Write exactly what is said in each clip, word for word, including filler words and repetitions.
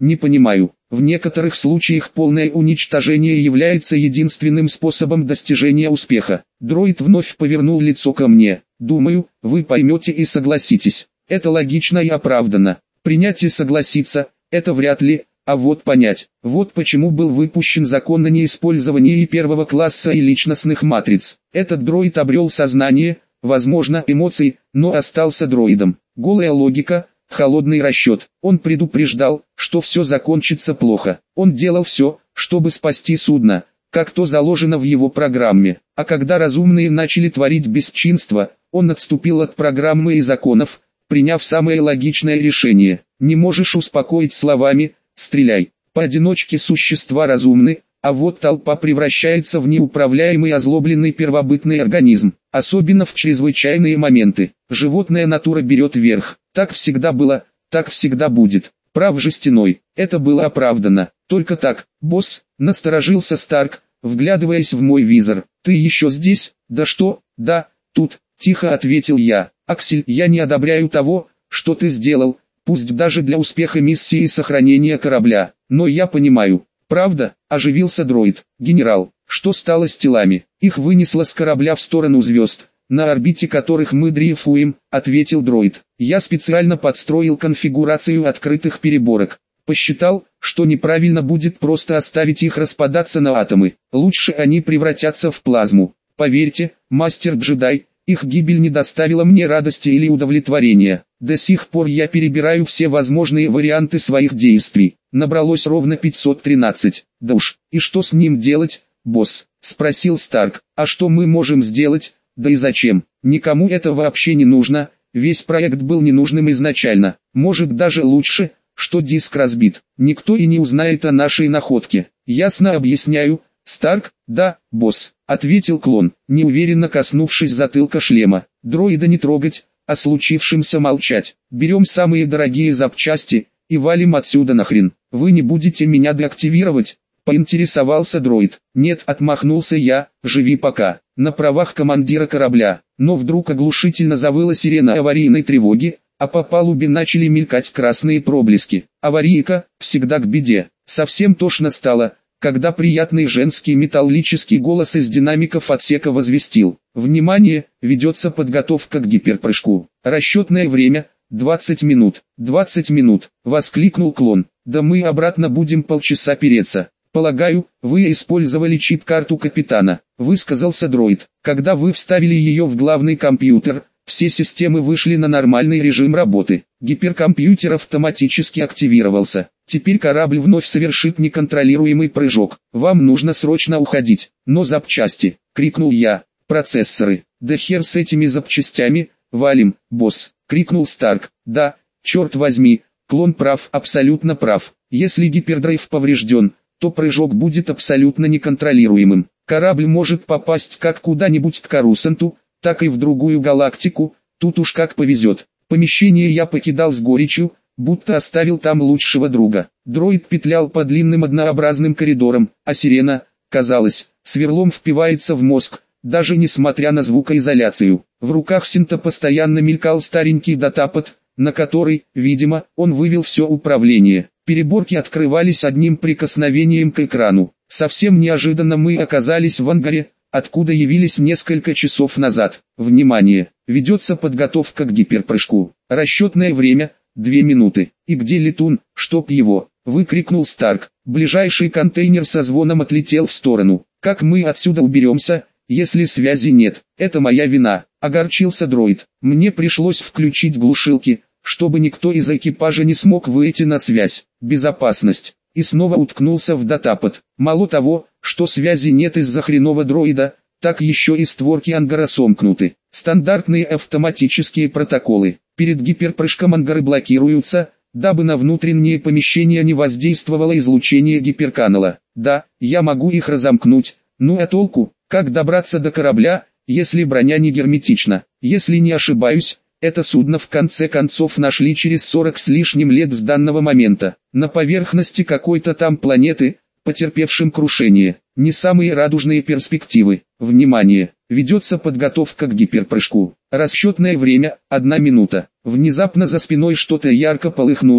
Не понимаю. В некоторых случаях полное уничтожение является единственным способом достижения успеха. Дроид вновь повернул лицо ко мне. Думаю, вы поймете и согласитесь. Это логично и оправданно. Принять и согласиться – это вряд ли, а вот понять. Вот почему был выпущен закон о неиспользовании первого класса и личностных матриц. Этот дроид обрел сознание, возможно, эмоции, но остался дроидом. Голая логика, холодный расчет. Он предупреждал, что все закончится плохо. Он делал все, чтобы спасти судно, как то заложено в его программе. А когда разумные начали творить бесчинство, он отступил от программы и законов, приняв самое логичное решение. Не можешь успокоить словами «стреляй». Поодиночке существа разумны, а вот толпа превращается в неуправляемый озлобленный первобытный организм. Особенно в чрезвычайные моменты. Животная натура берет верх. Так всегда было, так всегда будет. Прав Жестяной, это было оправдано. Только так, босс, насторожился Старк, вглядываясь в мой визор. Ты еще здесь? Да что, да, тут, тихо ответил я. Аксель, я не одобряю того, что ты сделал, пусть даже для успеха миссии и сохранения корабля. Но я понимаю. Правда, оживился дроид. Генерал, что стало с телами? Их вынесло с корабля в сторону звезд, на орбите которых мы дрейфуем, ответил дроид. Я специально подстроил конфигурацию открытых переборок. Посчитал, что неправильно будет просто оставить их распадаться на атомы. Лучше они превратятся в плазму. Поверьте, мастер-джедай, их гибель не доставила мне радости или удовлетворения. До сих пор я перебираю все возможные варианты своих действий. Набралось ровно пятьсот тринадцать. Да уж, и что с ним делать, босс? Спросил Старк. А что мы можем сделать? Да и зачем? Никому это вообще не нужно. Весь проект был ненужным изначально. Может даже лучше, что диск разбит. Никто и не узнает о нашей находке. Ясно объясняю. Старк, да, босс, ответил клон, неуверенно коснувшись затылка шлема. Дроида не трогать, о случившемся молчать. Берем самые дорогие запчасти и валим отсюда нахрен. Вы не будете меня деактивировать? Поинтересовался дроид. Нет, отмахнулся я, живи пока. На правах командира корабля. Но вдруг оглушительно завыла сирена аварийной тревоги, а по палубе начали мелькать красные проблески. Аварийка, всегда к беде. Совсем тошно стало, когда приятный женский металлический голос из динамиков отсека возвестил. Внимание, ведется подготовка к гиперпрыжку. Расчетное время – двадцать минут. двадцать минут, воскликнул клон. Да мы обратно будем полчаса переться. Полагаю, вы использовали чип-карту капитана, высказался дроид. Когда вы вставили ее в главный компьютер, все системы вышли на нормальный режим работы. Гиперкомпьютер автоматически активировался. Теперь корабль вновь совершит неконтролируемый прыжок. Вам нужно срочно уходить. Но запчасти, крикнул я. Процессоры. Да хер с этими запчастями, валим, босс, крикнул Старк. Да, черт возьми, клон прав, абсолютно прав. Если гипердрайв поврежден, то прыжок будет абсолютно неконтролируемым. Корабль может попасть как куда-нибудь к Корусанту, так и в другую галактику, тут уж как повезет. Помещение я покидал с горечью, будто оставил там лучшего друга. Дроид петлял по длинным однообразным коридорам, а сирена, казалось, сверлом впивается в мозг, даже несмотря на звукоизоляцию. В руках Синта постоянно мелькал старенький датапад, на который, видимо, он вывел все управление. Переборки открывались одним прикосновением к экрану. Совсем неожиданно мы оказались в ангаре, откуда явились несколько часов назад. Внимание! Ведется подготовка к гиперпрыжку. Расчетное время – две минуты. И где летун, чтоб его? Выкрикнул Старк. Ближайший контейнер со звоном отлетел в сторону. Как мы отсюда уберемся, если связи нет? Это моя вина. Огорчился дроид. Мне пришлось включить глушилки, чтобы никто из экипажа не смог выйти на связь. Безопасность. И снова уткнулся в датапад. Мало того, что связи нет из-за хренового дроида, так еще и створки ангара сомкнуты. Стандартные автоматические протоколы. Перед гиперпрыжком ангары блокируются, дабы на внутренние помещения не воздействовало излучение гиперканала. Да, я могу их разомкнуть, ну а толку, как добраться до корабля, если броня не герметична? Если не ошибаюсь, это судно в конце концов нашли через сорок с лишним лет с данного момента, на поверхности какой-то там планеты, потерпевшим крушение. Не самые радужные перспективы. Внимание! Ведется подготовка к гиперпрыжку. Расчетное время – одна минута. Внезапно за спиной что-то ярко полыхнуло,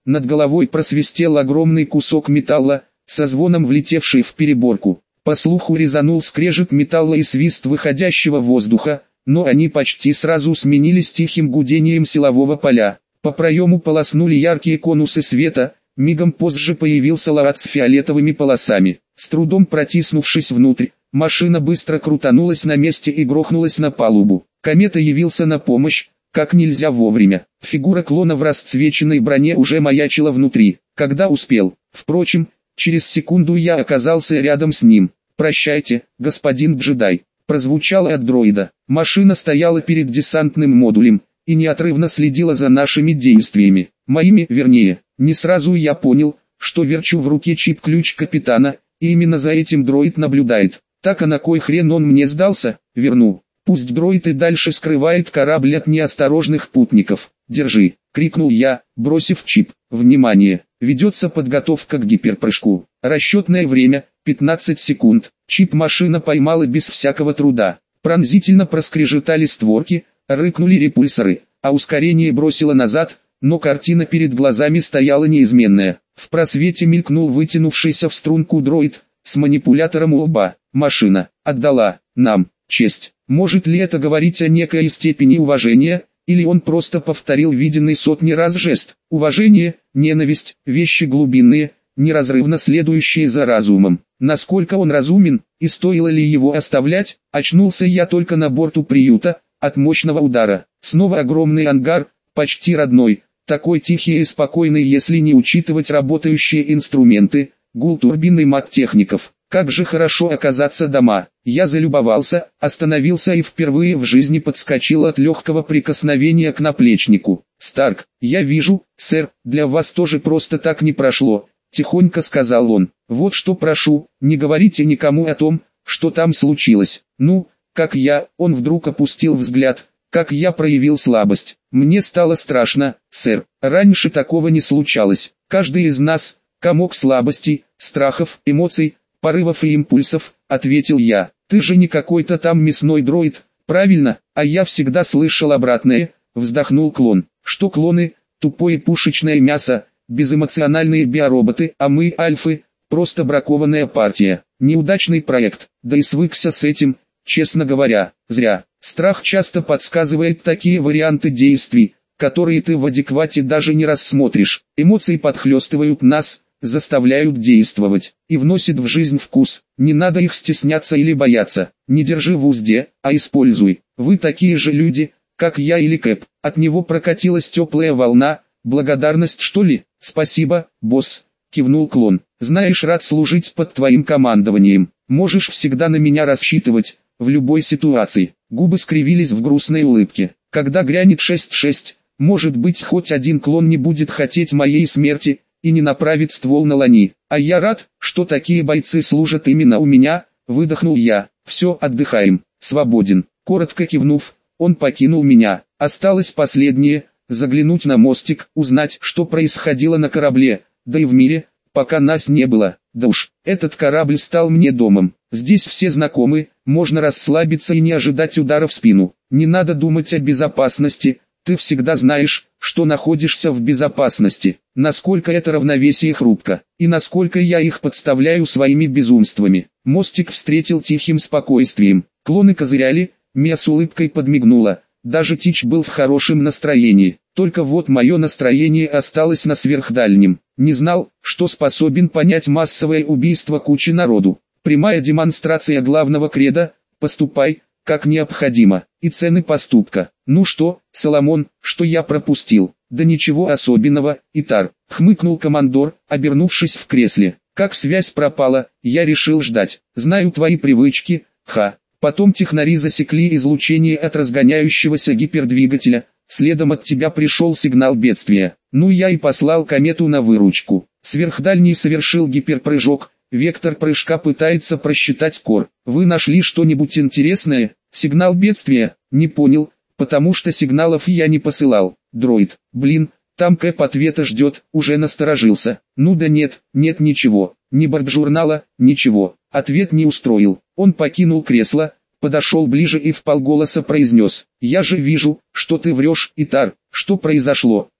Над головой просвистел огромный кусок металла, со звоном влетевший в переборку. По слуху резанул скрежет металла и свист выходящего воздуха, но они почти сразу сменились тихим гудением силового поля. По проему полоснули яркие конусы света, мигом позже появился лаат с фиолетовыми полосами. С трудом протиснувшись внутрь, машина быстро крутанулась на месте и грохнулась на палубу. Комета явился на помощь, как нельзя вовремя. Фигура клона в расцвеченной броне уже маячила внутри, когда успел. Впрочем, через секунду я оказался рядом с ним. «Прощайте, господин джедай», прозвучало от дроида. Машина стояла перед десантным модулем и неотрывно следила за нашими действиями. Моими, вернее. Не сразу я понял, что верчу в руке чип-ключ капитана, и именно за этим дроид наблюдает. Так а на кой хрен он мне сдался? Верну. Пусть дроид и дальше скрывает корабль от неосторожных путников. «Держи», — крикнул я, бросив чип. «Внимание! Ведется подготовка к гиперпрыжку. Расчетное время — пятнадцать секунд». Чип машина поймала без всякого труда. Пронзительно проскрежетали створки, рыкнули репульсоры, а ускорение бросило назад, но картина перед глазами стояла неизменная. В просвете мелькнул вытянувшийся в струнку дроид, с манипулятором у лба. Машина отдала нам честь. Может ли это говорить о некой степени уважения, или он просто повторил виденный сотни раз жест? Уважение, ненависть, вещи глубинные, неразрывно следующие за разумом. Насколько он разумен, и стоило ли его оставлять? Очнулся я только на борту приюта, от мощного удара. Снова огромный ангар, почти родной, такой тихий и спокойный, если не учитывать работающие инструменты, гул турбин и мат техников. Как же хорошо оказаться дома. Я залюбовался, остановился и впервые в жизни подскочил от легкого прикосновения к наплечнику. «Старк, я вижу, сэр, для вас тоже просто так не прошло», — тихонько сказал он. «Вот что прошу, не говорите никому о том, что там случилось. Ну, как я», — он вдруг опустил взгляд, — «как я проявил слабость. Мне стало страшно, сэр. Раньше такого не случалось. Каждый из нас — комок слабостей, страхов, эмоций, порывов и импульсов», — ответил я. «Ты же не какой-то там мясной дроид, правильно? А я всегда слышал обратное», — вздохнул клон. «Что клоны, тупое пушечное мясо, безэмоциональные биороботы, а мы, альфы, просто бракованная партия. Неудачный проект, да и свыкся с этим, честно говоря, зря. Страх часто подсказывает такие варианты действий, которые ты в адеквате даже не рассмотришь. Эмоции подхлестывают нас, заставляют действовать, и вносят в жизнь вкус. Не надо их стесняться или бояться. Не держи в узде, а используй. Вы такие же люди, как я или Кэп». От него прокатилась теплая волна. «Благодарность, что ли?» «Спасибо, босс», — кивнул клон. «Знаешь, рад служить под твоим командованием. Можешь всегда на меня рассчитывать, в любой ситуации». Губы скривились в грустной улыбке. «Когда грянет шесть шесть, может быть, хоть один клон не будет хотеть моей смерти и не направит ствол на Лани. А я рад, что такие бойцы служат именно у меня», — выдохнул я. «Все, отдыхаем, свободен». Коротко кивнув, он покинул меня. Осталось последнее — заглянуть на мостик, узнать, что происходило на корабле, да и в мире, пока нас не было. Да уж, этот корабль стал мне домом. Здесь все знакомы, можно расслабиться и не ожидать удара в спину. Не надо думать о безопасности, ты всегда знаешь, что находишься в безопасности. Насколько это равновесие хрупко, и насколько я их подставляю своими безумствами. Мостик встретил тихим спокойствием. Клоны козыряли, Мия с улыбкой подмигнула. Даже Тич был в хорошем настроении. Только вот мое настроение осталось на сверхдальнем. Не знал, что способен понять массовое убийство кучи народу. Прямая демонстрация главного кредо — поступай, как необходимо, и цены поступка. «Ну что, Соломон, что я пропустил?» «Да ничего особенного, Итар», — хмыкнул командор, обернувшись в кресле. «Как связь пропала, я решил ждать. Знаю твои привычки, ха». Потом технари засекли излучение от разгоняющегося гипердвигателя, следом от тебя пришел сигнал бедствия. Ну я и послал комету на выручку. Сверхдальний совершил гиперпрыжок, вектор прыжка пытается просчитать Кор. Вы нашли что-нибудь интересное? Сигнал бедствия? Не понял, потому что сигналов я не посылал. Дроид, блин, там Кэп ответа ждет, уже насторожился. Ну да нет, нет ничего, ни борт-журнала, ничего. Ответ не устроил. Он покинул кресло, подошел ближе и вполголоса произнес: «Я же вижу, что ты врешь, Итар. Что произошло?»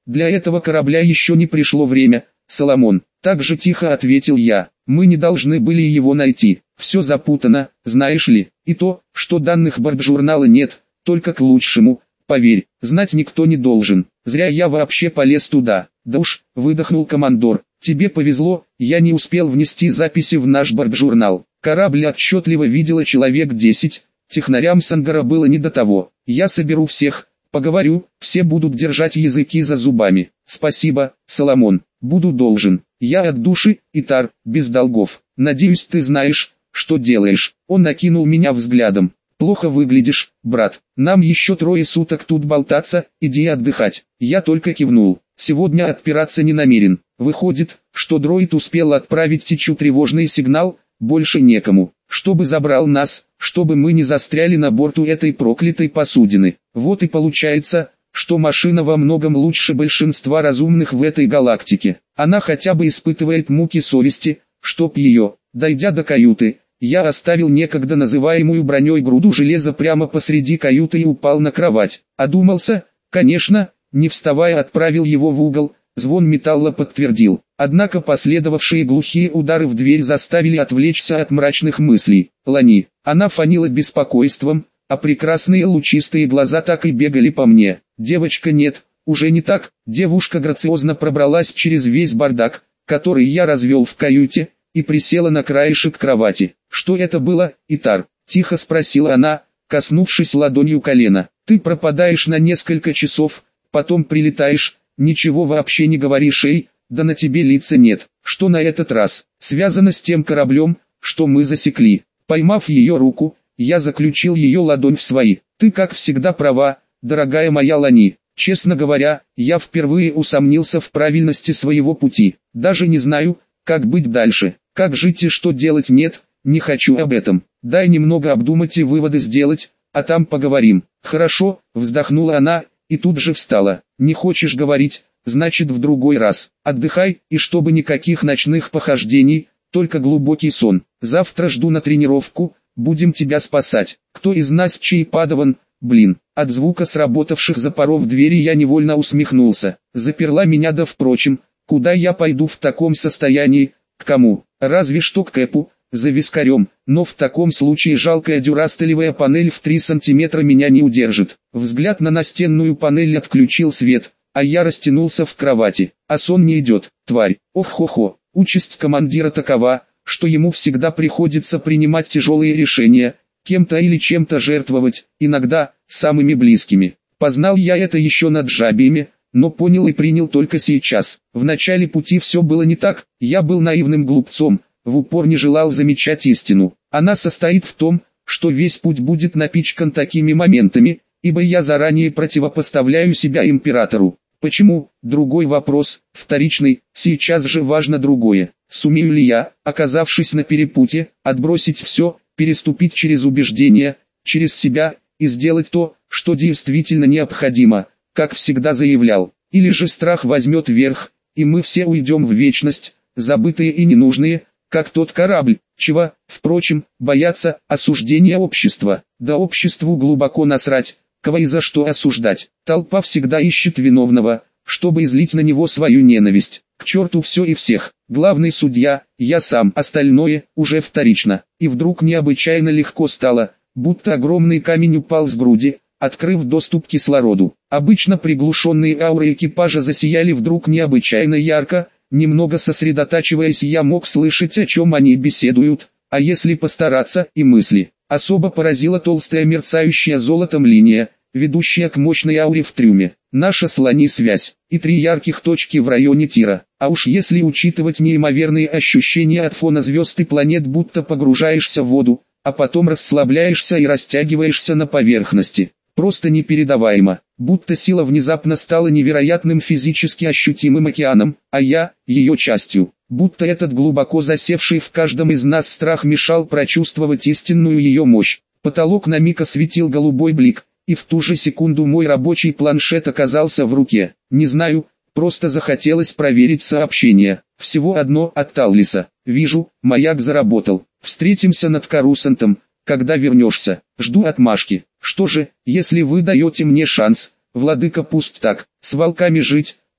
Для этого корабля еще не пришло время, Соломон. Так же тихо ответил я. Мы не должны были его найти. Все запутано, знаешь ли. И то, что данных бортжурнала нет, только к лучшему. Поверь, знать никто не должен. Зря я вообще полез туда. Да уж, выдохнул командор. Тебе повезло, я не успел внести записи в наш бортжурнал. Корабль отчетливо видела человек десять. Технарям с ангара было не до того. Я соберу всех, поговорю, все будут держать языки за зубами. Спасибо, Соломон, буду должен. Я от души, Итар, без долгов. Надеюсь, ты знаешь, что делаешь. Он накинул меня взглядом. Плохо выглядишь, брат. Нам еще трое суток тут болтаться, иди отдыхать. Я только кивнул. Сегодня отпираться не намерен. Выходит, что дроид успел отправить Тичу тревожный сигнал, больше некому, чтобы забрал нас, чтобы мы не застряли на борту этой проклятой посудины. Вот и получается, что машина во многом лучше большинства разумных в этой галактике. Она хотя бы испытывает муки совести, чтоб ее, дойдя до каюты, я оставил некогда называемую броней груду железа прямо посреди каюты и упал на кровать. Одумался, конечно, не вставая отправил его в угол, звон металла подтвердил. Однако последовавшие глухие удары в дверь заставили отвлечься от мрачных мыслей. Лани, она фанила беспокойством, а прекрасные лучистые глаза так и бегали по мне. Девочка нет, уже не так. Девушка грациозно пробралась через весь бардак, который я развел в каюте, и присела на краешек кровати. «Что это было, Итар?» – тихо спросила она, коснувшись ладонью колена. «Ты пропадаешь на несколько часов, потом прилетаешь, ничего вообще не говоришь, эй, да на тебе лица нет. Что на этот раз? Связано с тем кораблем, что мы засекли». Поймав ее руку, я заключил ее ладонь в свои. «Ты как всегда права, дорогая моя Лани. Честно говоря, я впервые усомнился в правильности своего пути. Даже не знаю, как быть дальше, как жить и что делать. Нет, не хочу об этом. Дай немного обдумать и выводы сделать, а там поговорим». «Хорошо», вздохнула она, и тут же встала. «Не хочешь говорить, значит в другой раз. Отдыхай, и чтобы никаких ночных похождений, только глубокий сон. Завтра жду на тренировку, будем тебя спасать». «Кто из нас чей падаван?» Блин, от звука сработавших запоров двери я невольно усмехнулся. Заперла меня, да впрочем, куда я пойду в таком состоянии, к кому? Разве что к Кэпу, за вискарем, но в таком случае жалкая дюрастелевая панель в три сантиметра меня не удержит. Взгляд на настенную панель отключил свет, а я растянулся в кровати. А сон не идет, тварь. Ох-хо-хо, участь командира такова, что ему всегда приходится принимать тяжелые решения, кем-то или чем-то жертвовать, иногда самыми близкими. Познал я это еще над жабиями, но понял и принял только сейчас. В начале пути все было не так, я был наивным глупцом, в упор не желал замечать истину. Она состоит в том, что весь путь будет напичкан такими моментами, ибо я заранее противопоставляю себя императору. Почему? Другой вопрос, вторичный, сейчас же важно другое. Сумею ли я, оказавшись на перепутье, отбросить все, переступить через убеждения, через себя, и сделать то, что действительно необходимо, как всегда заявлял. Или же страх возьмет верх, и мы все уйдем в вечность, забытые и ненужные, как тот корабль, чего, впрочем, боятся осуждения общества. Да обществу глубоко насрать, кого и за что осуждать. Толпа всегда ищет виновного, чтобы излить на него свою ненависть. К черту все и всех. Главный судья, я сам, остальное уже вторично. И вдруг необычайно легко стало, будто огромный камень упал с груди, открыв доступ к кислороду. Обычно приглушенные ауры экипажа засияли вдруг необычайно ярко. Немного сосредотачиваясь, я мог слышать, о чем они беседуют, а если постараться, и мысли. Особо поразила толстая мерцающая золотом линия, ведущая к мощной ауре в трюме. Наша с Лани связь, и три ярких точки в районе тира. А уж если учитывать неимоверные ощущения от фона звезд и планет, будто погружаешься в воду, а потом расслабляешься и растягиваешься на поверхности. Просто непередаваемо, будто сила внезапно стала невероятным физически ощутимым океаном, а я – ее частью. Будто этот глубоко засевший в каждом из нас страх мешал прочувствовать истинную ее мощь. Потолок на миг осветил голубой блик, и в ту же секунду мой рабочий планшет оказался в руке. Не знаю, просто захотелось проверить сообщение. Всего одно от Таллиса. Вижу, маяк заработал. Встретимся над Карусантом, когда вернешься. Жду отмашки. Что же, если вы даете мне шанс, владыка, пусть так, с волками жить,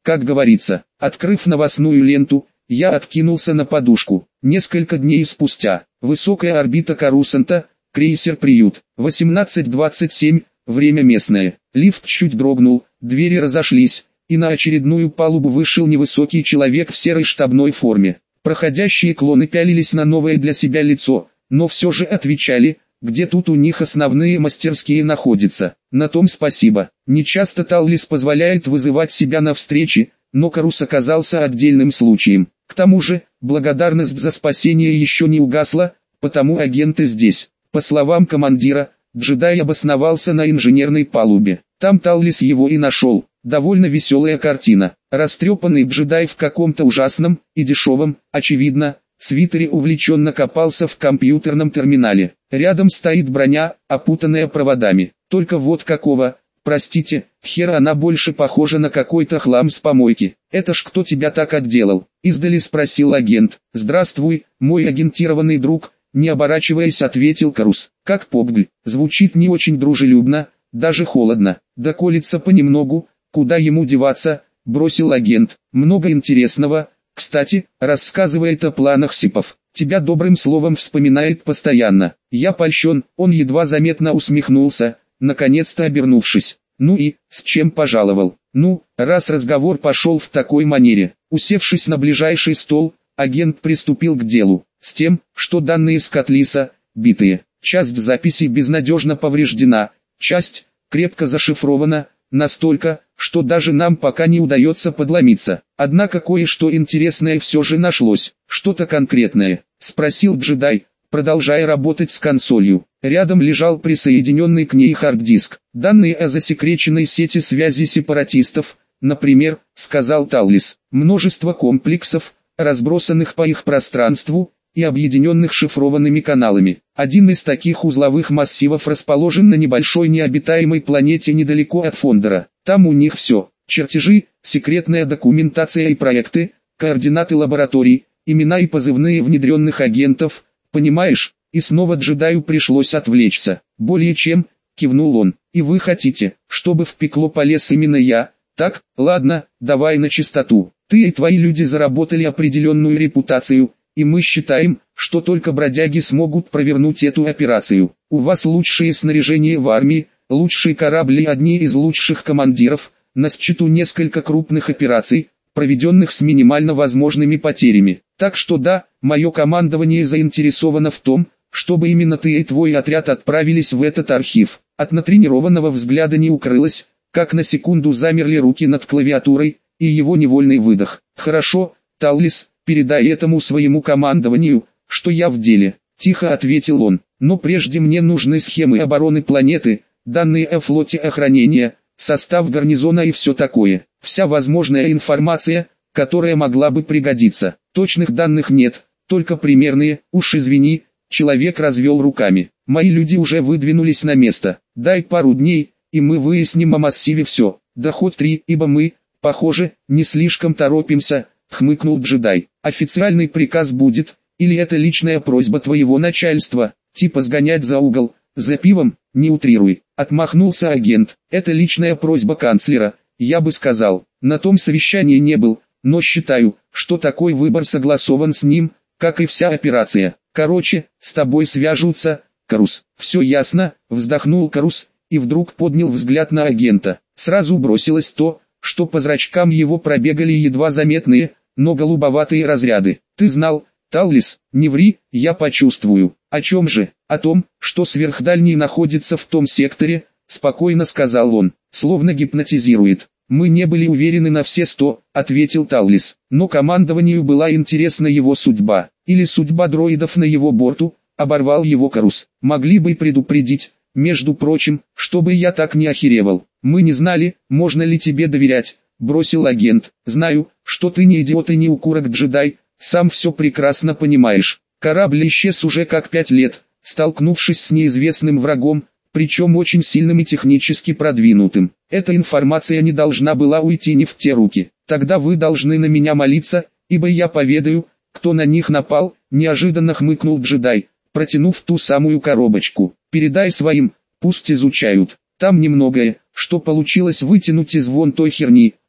как говорится. Открыв новостную ленту, я откинулся на подушку. Несколько дней спустя, высокая орбита Корусанта, крейсер «Приют», восемнадцать двадцать семь, время местное. Лифт чуть дрогнул, двери разошлись, и на очередную палубу вышел невысокий человек в серой штабной форме. Проходящие клоны пялились на новое для себя лицо, но все же отвечали, где тут у них основные мастерские находятся. На том спасибо. Нечасто Таллис позволяет вызывать себя на встречи, но Карус оказался отдельным случаем. К тому же, благодарность за спасение еще не угасла, потому агенты здесь. По словам командира, джедай обосновался на инженерной палубе. Там Таллис его и нашел. Довольно веселая картина. Растрепанный джедай в каком-то ужасном и дешевом, очевидно, свитере увлеченно копался в компьютерном терминале. Рядом стоит броня, опутанная проводами. Только вот какого, простите, хера она больше похожа на какой-то хлам с помойки. Это ж кто тебя так отделал? Издали спросил агент. Здравствуй, мой агентированный друг, не оборачиваясь ответил Карус. Как Попгль, звучит не очень дружелюбно, даже холодно. Да колется понемногу, куда ему деваться, бросил агент. Много интересного. Кстати, рассказывает о планах Сипов. Тебя добрым словом вспоминает постоянно. Я польщен, он едва заметно усмехнулся, наконец-то обернувшись. Ну и, с чем пожаловал? Ну, раз разговор пошел в такой манере. Усевшись на ближайший стол, агент приступил к делу. С тем, что данные с Котлиса, битые. Часть записи безнадежно повреждена, часть, крепко зашифрована, настолько, что даже нам пока не удается подломиться. Однако кое-что интересное все же нашлось. Что-то конкретное, спросил джедай, продолжая работать с консолью. Рядом лежал присоединенный к ней хард-диск. Данные о засекреченной сети связи сепаратистов, например, сказал Таллис. Множество комплексов, разбросанных по их пространству, и объединенных шифрованными каналами. Один из таких узловых массивов расположен на небольшой необитаемой планете недалеко от Фондера. Там у них все: чертежи, секретная документация и проекты, координаты лабораторий, имена и позывные внедренных агентов, понимаешь? И снова джедаю пришлось отвлечься. Более чем, кивнул он. И вы хотите, чтобы в пекло полез именно я? Так, ладно, давай на чистоту. Ты и твои люди заработали определенную репутацию, и мы считаем, что только бродяги смогут провернуть эту операцию. У вас лучшее снаряжение в армии, лучшие корабли и одни из лучших командиров, на счету несколько крупных операций, проведенных с минимально возможными потерями. Так что да, мое командование заинтересовано в том, чтобы именно ты и твой отряд отправились в этот архив. От натренированного взгляда не укрылось, как на секунду замерли руки над клавиатурой, и его невольный выдох. Хорошо, Таллис, передай этому своему командованию, что я в деле, тихо ответил он. Но прежде мне нужны схемы обороны планеты, данные о флоте охранения, состав гарнизона и все такое. Вся возможная информация, которая могла бы пригодиться. Точных данных нет, только примерные. Уж извини, человек развел руками. Мои люди уже выдвинулись на место. Дай пару дней, и мы выясним о массиве все. Да хоть три, ибо мы, похоже, не слишком торопимся, хмыкнул джедай. Официальный приказ будет, или это личная просьба твоего начальства, типа сгонять за угол, за пивом, не утрируй. Отмахнулся агент. Это личная просьба канцлера, я бы сказал. На том совещании не был, но считаю, что такой выбор согласован с ним, как и вся операция. Короче, с тобой свяжутся, Карус. Все ясно, вздохнул Карус, и вдруг поднял взгляд на агента. Сразу бросилось то, что по зрачкам его пробегали едва заметные, но голубоватые разряды. Ты знал, Таллис, не ври, я почувствую. О чем же? О том, что сверхдальний находится в том секторе, спокойно сказал он, словно гипнотизирует. Мы не были уверены на все сто, ответил Таллис, но командованию была интересна его судьба, или судьба дроидов на его борту, оборвал его Карус. Могли бы предупредить, между прочим, чтобы я так не охеревал. Мы не знали, можно ли тебе доверять, бросил агент. Знаю, что ты не идиот и не укурок-джедай, сам все прекрасно понимаешь. Корабль исчез уже как пять лет, столкнувшись с неизвестным врагом, причем очень сильным и технически продвинутым. Эта информация не должна была уйти не в те руки. Тогда вы должны на меня молиться, ибо я поведаю, кто на них напал, неожиданно хмыкнул джедай, протянув ту самую коробочку. Передай своим, пусть изучают. Там немногое, что получилось вытянуть из вон той херни,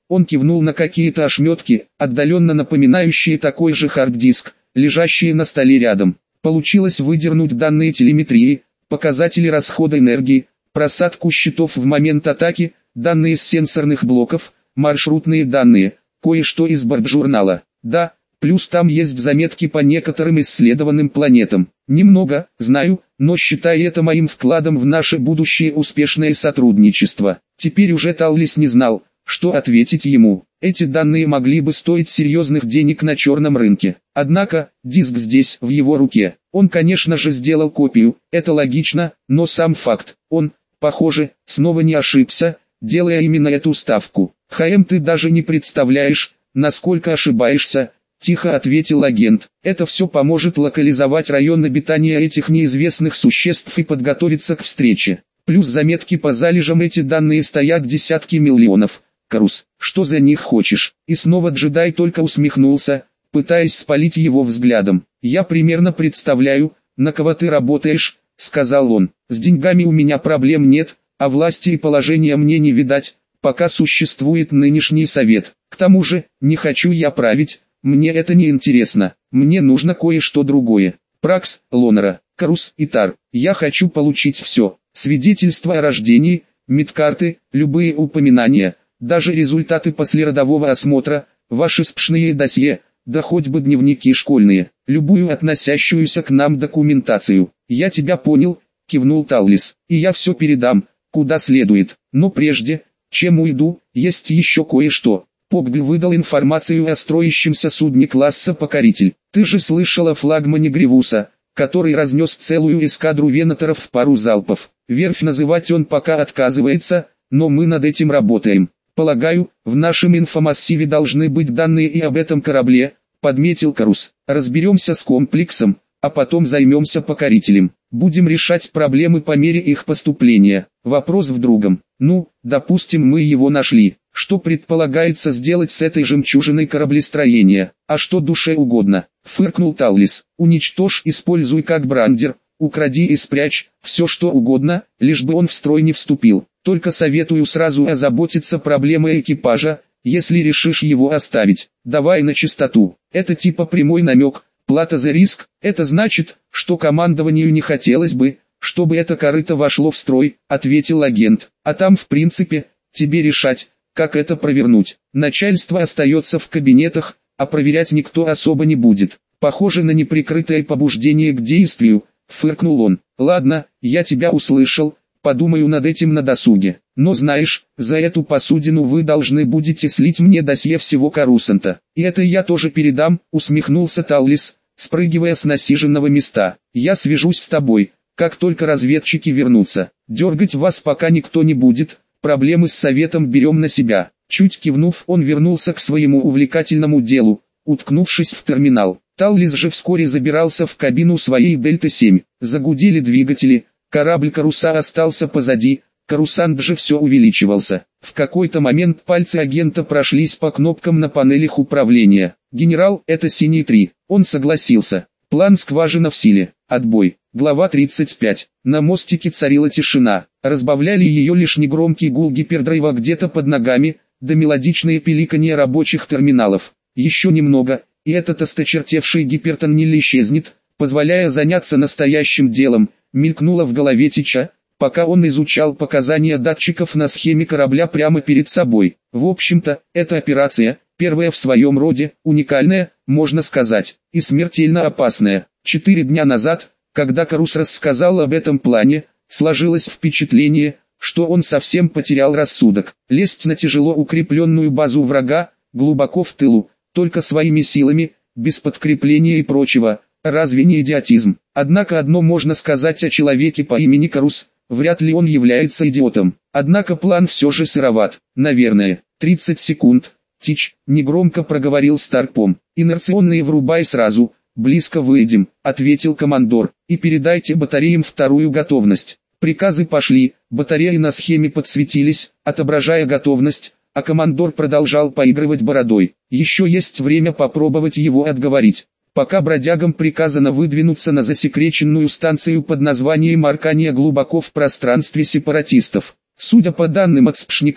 Он кивнул на какие-то ошметки, отдаленно напоминающие такой же хард-диск, лежащие на столе рядом. Получилось выдернуть данные телеметрии, показатели расхода энергии, просадку щитов в момент атаки, данные с сенсорных блоков, маршрутные данные, кое-что из борт-журнала. Да, плюс там есть заметки по некоторым исследованным планетам. Немного, знаю, но считай это моим вкладом в наше будущее успешное сотрудничество. Теперь уже Таллис не знал, что ответить ему. Эти данные могли бы стоить серьезных денег на черном рынке. Однако, диск здесь, в его руке. Он, конечно же, сделал копию, это логично, но сам факт. Он, похоже, снова не ошибся, делая именно эту ставку. «ХМ, ты даже не представляешь, насколько ошибаешься», — тихо ответил агент. «Это все поможет локализовать район обитания этих неизвестных существ и подготовиться к встрече. Плюс заметки по залежам, эти данные стоят десятки миллионов. Карус, что за них хочешь?» И снова джедай только усмехнулся, пытаясь спалить его взглядом. «Я примерно представляю, на кого ты работаешь», — сказал он. «С деньгами у меня проблем нет, а власти и положения мне не видать, пока существует нынешний совет. К тому же, не хочу я править, мне это не интересно, мне нужно кое-что другое. Пракс, Лонера, Карус и Тар. Я хочу получить все. Свидетельства о рождении, медкарты, любые упоминания, даже результаты послеродового осмотра, ваши спшные досье, да хоть бы дневники школьные, любую относящуюся к нам документацию. Я тебя понял», — кивнул Таллис, — «и я все передам, куда следует. Но прежде, чем уйду, есть еще кое-что». Поггль выдал информацию о строящемся судне класса «Покоритель». «Ты же слышал о флагмане Гривуса, который разнес целую эскадру венаторов в пару залпов. Верфь называть он пока отказывается, но мы над этим работаем. Полагаю, в нашем инфомассиве должны быть данные и об этом корабле», — подметил Карус. «Разберемся с комплексом, а потом займемся покорителем. Будем решать проблемы по мере их поступления. Вопрос в другом. Ну, допустим, мы его нашли. Что предполагается сделать с этой жемчужиной кораблестроения? А что душе угодно?» — фыркнул Таллис. «Уничтожь, используй как брандер, укради и спрячь, все что угодно, лишь бы он в строй не вступил. Только советую сразу озаботиться проблемой экипажа, если решишь его оставить. Давай на чистоту. Это типа прямой намек, плата за риск. Это значит, что командованию не хотелось бы, чтобы это корыто вошло в строй», — ответил агент. «А там в принципе, тебе решать, как это провернуть. Начальство остается в кабинетах, а проверять никто особо не будет. Похоже на неприкрытое побуждение к действию», — фыркнул он. «Ладно, я тебя услышал, подумаю над этим на досуге. Но знаешь, за эту посудину вы должны будете слить мне досье всего Корусанта. И это я тоже передам», — усмехнулся Таллис, спрыгивая с насиженного места. «Я свяжусь с тобой, как только разведчики вернутся. Дергать вас пока никто не будет. Проблемы с советом берем на себя». Чуть кивнув, он вернулся к своему увлекательному делу, уткнувшись в терминал. Таллис же вскоре забирался в кабину своей Дельта семь. Загудели двигатели, корабль Каруса остался позади, Корусант же все увеличивался. В какой-то момент пальцы агента прошлись по кнопкам на панелях управления. «Генерал, это Синий три». Он согласился. «План скважина в силе. Отбой». Глава тридцать пять. На мостике царила тишина. Разбавляли ее лишь негромкий гул гипердрайва где-то под ногами, да мелодичные пиликанье рабочих терминалов. Еще немного, и этот осточертевший гипертоннель исчезнет, позволяя заняться настоящим делом, мелькнуло в голове Тича, пока он изучал показания датчиков на схеме корабля прямо перед собой. В общем-то, эта операция, первая в своем роде, уникальная, можно сказать, и смертельно опасная. Четыре дня назад, когда Карус рассказал об этом плане, сложилось впечатление, что он совсем потерял рассудок. Лезть на тяжело укрепленную базу врага, глубоко в тылу, только своими силами, без подкрепления и прочего, разве не идиотизм? Однако одно можно сказать о человеке по имени Карус, вряд ли он является идиотом. Однако план все же сыроват, наверное. тридцать секунд, Тич, негромко проговорил Старпом. «Инерционные врубай сразу, близко выйдем», — ответил командор, — «и передайте батареям вторую готовность». Приказы пошли, батареи на схеме подсветились, отображая готовность, а командор продолжал поигрывать бородой. Еще есть время попробовать его отговорить. Пока бродягам приказано выдвинуться на засекреченную станцию под названием Аркания глубоко в пространстве сепаратистов. Судя по данным от спшников,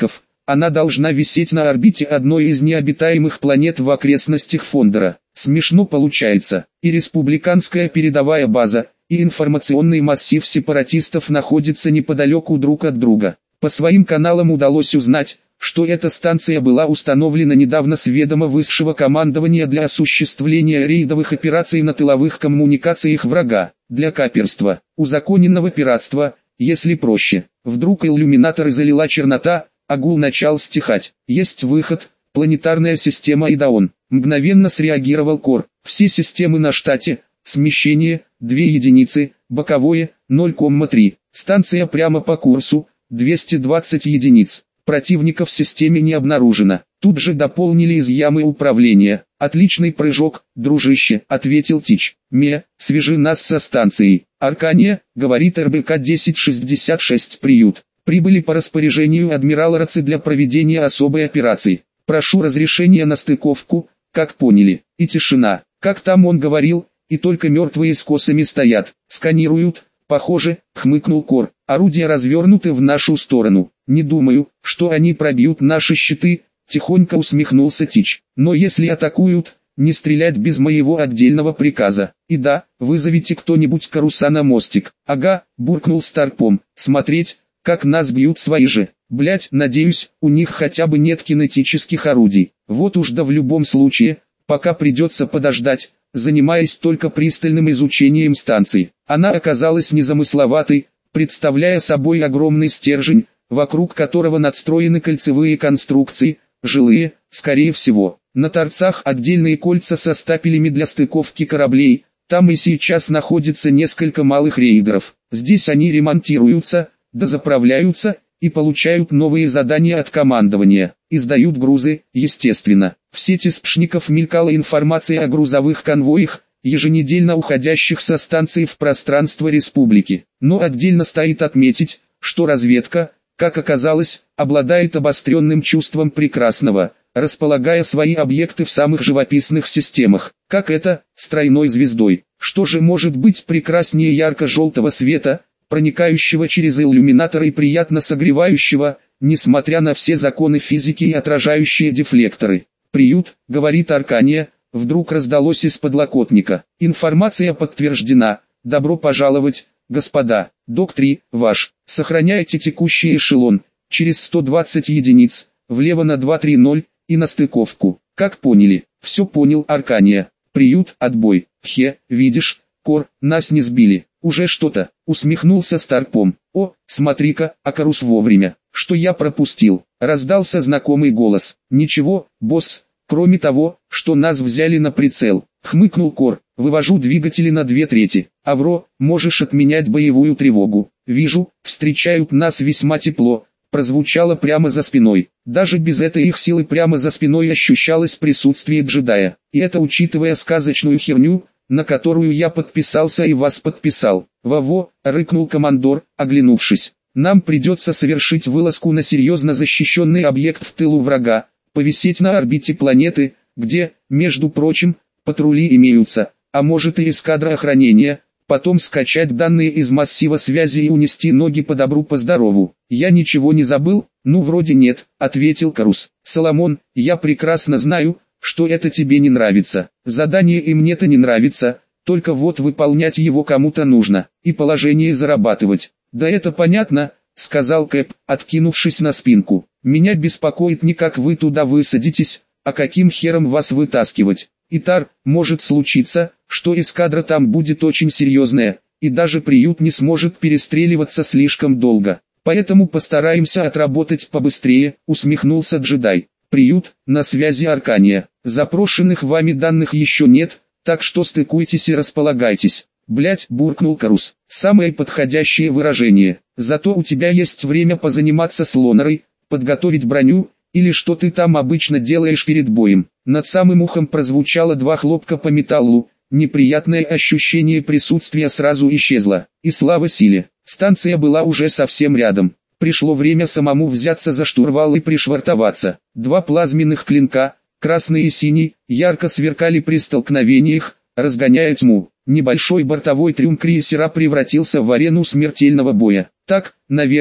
Она должна висеть на орбите одной из необитаемых планет в окрестностях Фондера. Смешно получается. И республиканская передовая база, и информационный массив сепаратистов находятся неподалеку друг от друга. По своим каналам удалось узнать, что эта станция была установлена недавно с ведома высшего командования для осуществления рейдовых операций на тыловых коммуникациях врага, для каперства, узаконенного пиратства, если проще. Вдруг иллюминаторы залила чернота, а гул начал стихать. Есть выход, планетарная система Идаон. Мгновенно среагировал Кор. Все системы на штате, смещение, две единицы, боковое, ноль целых три. Станция прямо по курсу, двести двадцать единиц. Противников в системе не обнаружено. Тут же дополнили из ямы управления. «Отличный прыжок, дружище», — ответил Тич. «Ме, свяжи нас со станцией». «Аркания», — говорит эр бэ ка десять шестьдесят шесть «Приют». «Прибыли по распоряжению адмирала Рацы для проведения особой операции. Прошу разрешения на стыковку, как поняли». И тишина. Как там он говорил, и только мертвые с косами стоят, сканируют. «Похоже», — хмыкнул Кор, — «орудия развернуты в нашу сторону. Не думаю, что они пробьют наши щиты», — тихонько усмехнулся Тич. «Но если атакуют, не стрелять без моего отдельного приказа. И да, вызовите кто-нибудь Каруса на мостик». «Ага», — буркнул Старпом, — «смотреть, как нас бьют свои же. Блять, надеюсь, у них хотя бы нет кинетических орудий. Вот уж да в любом случае, пока придется подождать, занимаясь только пристальным изучением станции». Она оказалась незамысловатой, представляя собой огромный стержень, вокруг которого надстроены кольцевые конструкции, жилые, скорее всего. На торцах отдельные кольца со стапелями для стыковки кораблей, там и сейчас находится несколько малых рейдеров. Здесь они ремонтируются, дозаправляются и получают новые задания от командования. Издают грузы, естественно. В сети спшников мелькала информация о грузовых конвоях, еженедельно уходящих со станции в пространство республики. Но отдельно стоит отметить, что разведка, как оказалось, обладает обостренным чувством прекрасного, располагая свои объекты в самых живописных системах. Как это, с тройной звездой. Что же может быть прекраснее ярко-желтого света, проникающего через иллюминатор и приятно согревающего, несмотря на все законы физики и отражающие дефлекторы. «Приют», — говорит Аркания, вдруг раздалось из подлокотника. «Информация подтверждена. Добро пожаловать, господа. Док три, ваш. Сохраняйте текущий эшелон, через сто двадцать единиц, влево на два три ноль, и на стыковку». «Как поняли?» «Все понял, Аркания. Приют, отбой». «Хе, видишь, Кор, нас не сбили. Уже что-то», — усмехнулся Старпом. «О, смотри-ка, Акарус вовремя. Что я пропустил?» Раздался знакомый голос. «Ничего, босс, кроме того, что нас взяли на прицел», — хмыкнул Кор. «Вывожу двигатели на две трети. Авро, можешь отменять боевую тревогу. Вижу, встречают нас весьма тепло», — прозвучало прямо за спиной. Даже без этой их силы прямо за спиной ощущалось присутствие джедая. И это учитывая сказочную херню, на которую я подписался и вас подписал. «Во-во», — рыкнул командор, оглянувшись. «Нам придется совершить вылазку на серьезно защищенный объект в тылу врага, повисеть на орбите планеты, где, между прочим, патрули имеются, а может и эскадра охранения, потом скачать данные из массива связи и унести ноги по добру по здорову». «Я ничего не забыл?» «Ну вроде нет», — ответил Карус. «Соломон, я прекрасно знаю, что это тебе не нравится. Задание и мне-то не нравится, только вот выполнять его кому-то нужно, и положение зарабатывать». «Да это понятно», — сказал Кэп, откинувшись на спинку. «Меня беспокоит не как вы туда высадитесь, а каким хером вас вытаскивать. Итар, может случиться, что эскадра там будет очень серьезная, и даже приют не сможет перестреливаться слишком долго. Поэтому постараемся отработать побыстрее», — усмехнулся джедай. «Приют, на связи Аркания. Запрошенных вами данных еще нет, так что стыкуйтесь и располагайтесь». «Блять», — буркнул Карус. «Самое подходящее выражение. Зато у тебя есть время позаниматься с Лонарой, подготовить броню, или что ты там обычно делаешь перед боем». Над самым ухом прозвучало два хлопка по металлу, неприятное ощущение присутствия сразу исчезло. И слава силе, станция была уже совсем рядом. Пришло время самому взяться за штурвал и пришвартоваться. Два плазменных клинка, красный и синий, ярко сверкали при столкновениях, разгоняя тьму. Небольшой бортовой трюм крейсера превратился в арену смертельного боя. Так, наверное,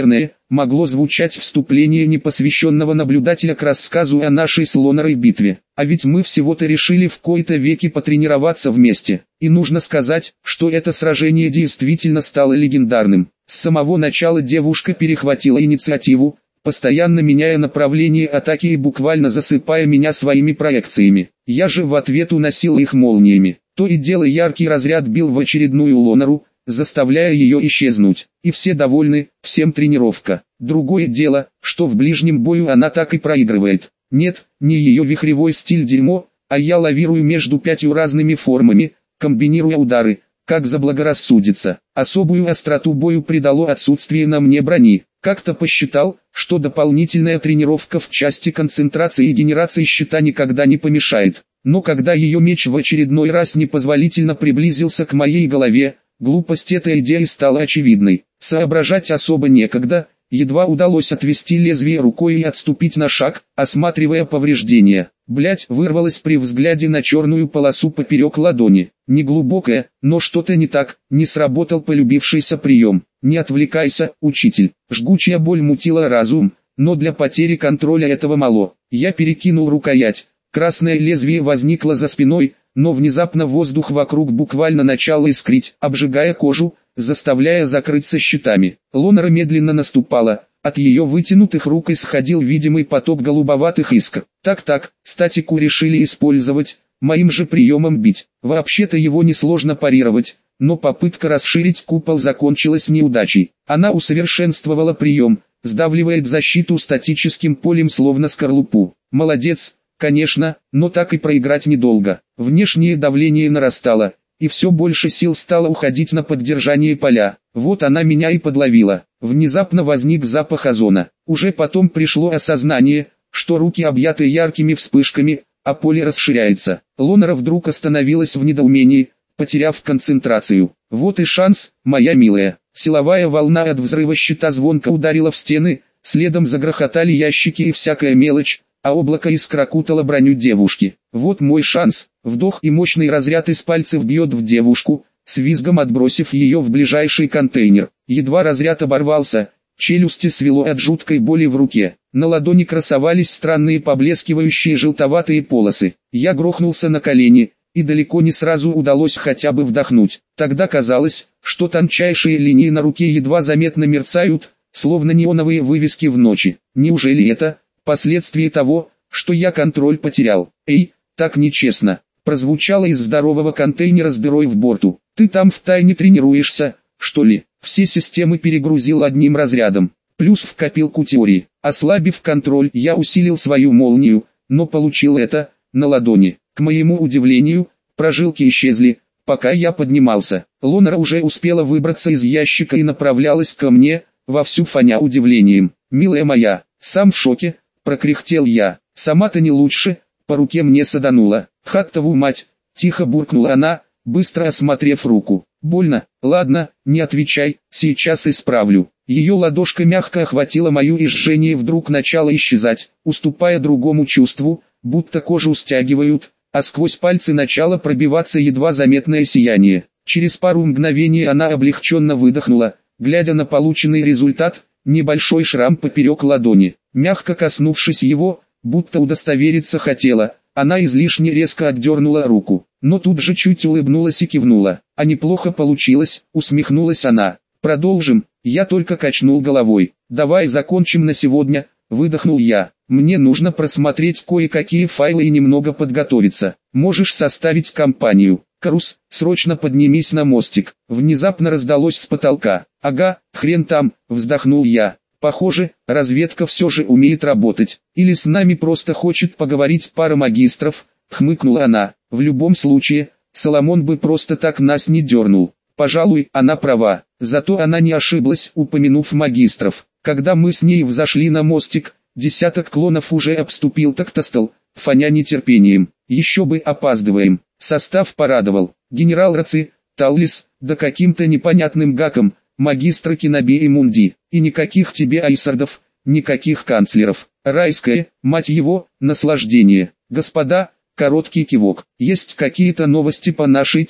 могло звучать вступление непосвященного наблюдателя к рассказу о нашей с Лонарой битве. А ведь мы всего-то решили в кои-то веки потренироваться вместе. И нужно сказать, что это сражение действительно стало легендарным. С самого начала девушка перехватила инициативу, постоянно меняя направление атаки и буквально засыпая меня своими проекциями. Я же в ответ уносил их молниями. То и дело яркий разряд бил в очередную Лонару, заставляя ее исчезнуть. И все довольны, всем тренировка. Другое дело, что в ближнем бою она так и проигрывает. Нет, не ее вихревой стиль дерьмо, а я лавирую между пятью разными формами, комбинируя удары, как заблагорассудится. Особую остроту бою придало отсутствие на мне брони. Как-то посчитал, что дополнительная тренировка в части концентрации и генерации щита никогда не помешает. Но когда ее меч в очередной раз непозволительно приблизился к моей голове, глупость этой идеи стала очевидной. Соображать особо некогда, едва удалось отвести лезвие рукой и отступить на шаг, осматривая повреждения. Блять, вырвалось при взгляде на черную полосу поперек ладони. Неглубокая, но что-то не так, не сработал полюбившийся прием. Не отвлекайся, учитель. Жгучая боль мутила разум, но для потери контроля этого мало. Я перекинул рукоять. Красное лезвие возникло за спиной, но внезапно воздух вокруг буквально начал искрить, обжигая кожу, заставляя закрыться щитами. Лонара медленно наступала, от ее вытянутых рук исходил видимый поток голубоватых искр. Так-так, статику решили использовать, моим же приемом бить. Вообще-то его несложно парировать, но попытка расширить купол закончилась неудачей. Она усовершенствовала прием, сдавливает защиту статическим полем словно скорлупу. Молодец. Конечно, но так и проиграть недолго. Внешнее давление нарастало, и все больше сил стало уходить на поддержание поля. Вот она меня и подловила. Внезапно возник запах озона. Уже потом пришло осознание, что руки объяты яркими вспышками, а поле расширяется. Лонара вдруг остановилась в недоумении, потеряв концентрацию. Вот и шанс, моя милая. Силовая волна от взрыва щита звонко ударила в стены, следом загрохотали ящики и всякая мелочь, а облако искр окутало броню девушки. Вот мой шанс. Вдох, и мощный разряд из пальцев бьет в девушку, с визгом отбросив ее в ближайший контейнер. Едва разряд оборвался, челюсти свело от жуткой боли в руке. На ладони красовались странные поблескивающие желтоватые полосы. Я грохнулся на колени, и далеко не сразу удалось хотя бы вдохнуть. Тогда казалось, что тончайшие линии на руке едва заметно мерцают, словно неоновые вывески в ночи. Неужели это последствия того, что я контроль потерял? Эй, так нечестно. Прозвучало из здорового контейнера с дырой в борту. Ты там втайне тренируешься, что ли? Все системы перегрузил одним разрядом. Плюс в копилку теории. Ослабив контроль, я усилил свою молнию, но получил это на ладони. К моему удивлению, прожилки исчезли, пока я поднимался. Лонара уже успела выбраться из ящика и направлялась ко мне, вовсю фоня удивлением. «Милая моя, сам в шоке», — прокряхтел я. «Сама-то не лучше», — по руке мне саданула. «Хаттову мать», — тихо буркнула она, быстро осмотрев руку. «Больно? Ладно, не отвечай, сейчас исправлю». Ее ладошка мягко охватила мою, и жжение вдруг начало исчезать, уступая другому чувству, будто кожу стягивают, а сквозь пальцы начало пробиваться едва заметное сияние. Через пару мгновений она облегченно выдохнула, глядя на полученный результат, небольшой шрам поперек ладони. Мягко коснувшись его, будто удостовериться хотела, она излишне резко отдернула руку, но тут же чуть улыбнулась и кивнула. «А неплохо получилось», — усмехнулась она. «Продолжим?» Я только качнул головой. «Давай закончим на сегодня», — выдохнул я. «Мне нужно просмотреть кое-какие файлы и немного подготовиться. Можешь составить компанию». «Карус, срочно поднимись на мостик», — внезапно раздалось с потолка. «Ага, хрен там», — вздохнул я. «Похоже, разведка все же умеет работать. Или с нами просто хочет поговорить пара магистров», — хмыкнула она. «В любом случае, Соломон бы просто так нас не дернул». Пожалуй, она права. Зато она не ошиблась, упомянув магистров. Когда мы с ней взошли на мостик, десяток клонов уже обступил Тактостол, фоня нетерпением. Еще бы опаздываем. Состав порадовал. Генерал Раци, Таллис, да каким-то непонятным гаком, магистры Киноби и Мунди. И никаких тебе айсардов, никаких канцлеров. Райское, мать его, наслаждение. Господа, короткий кивок. Есть какие-то новости по нашей теме?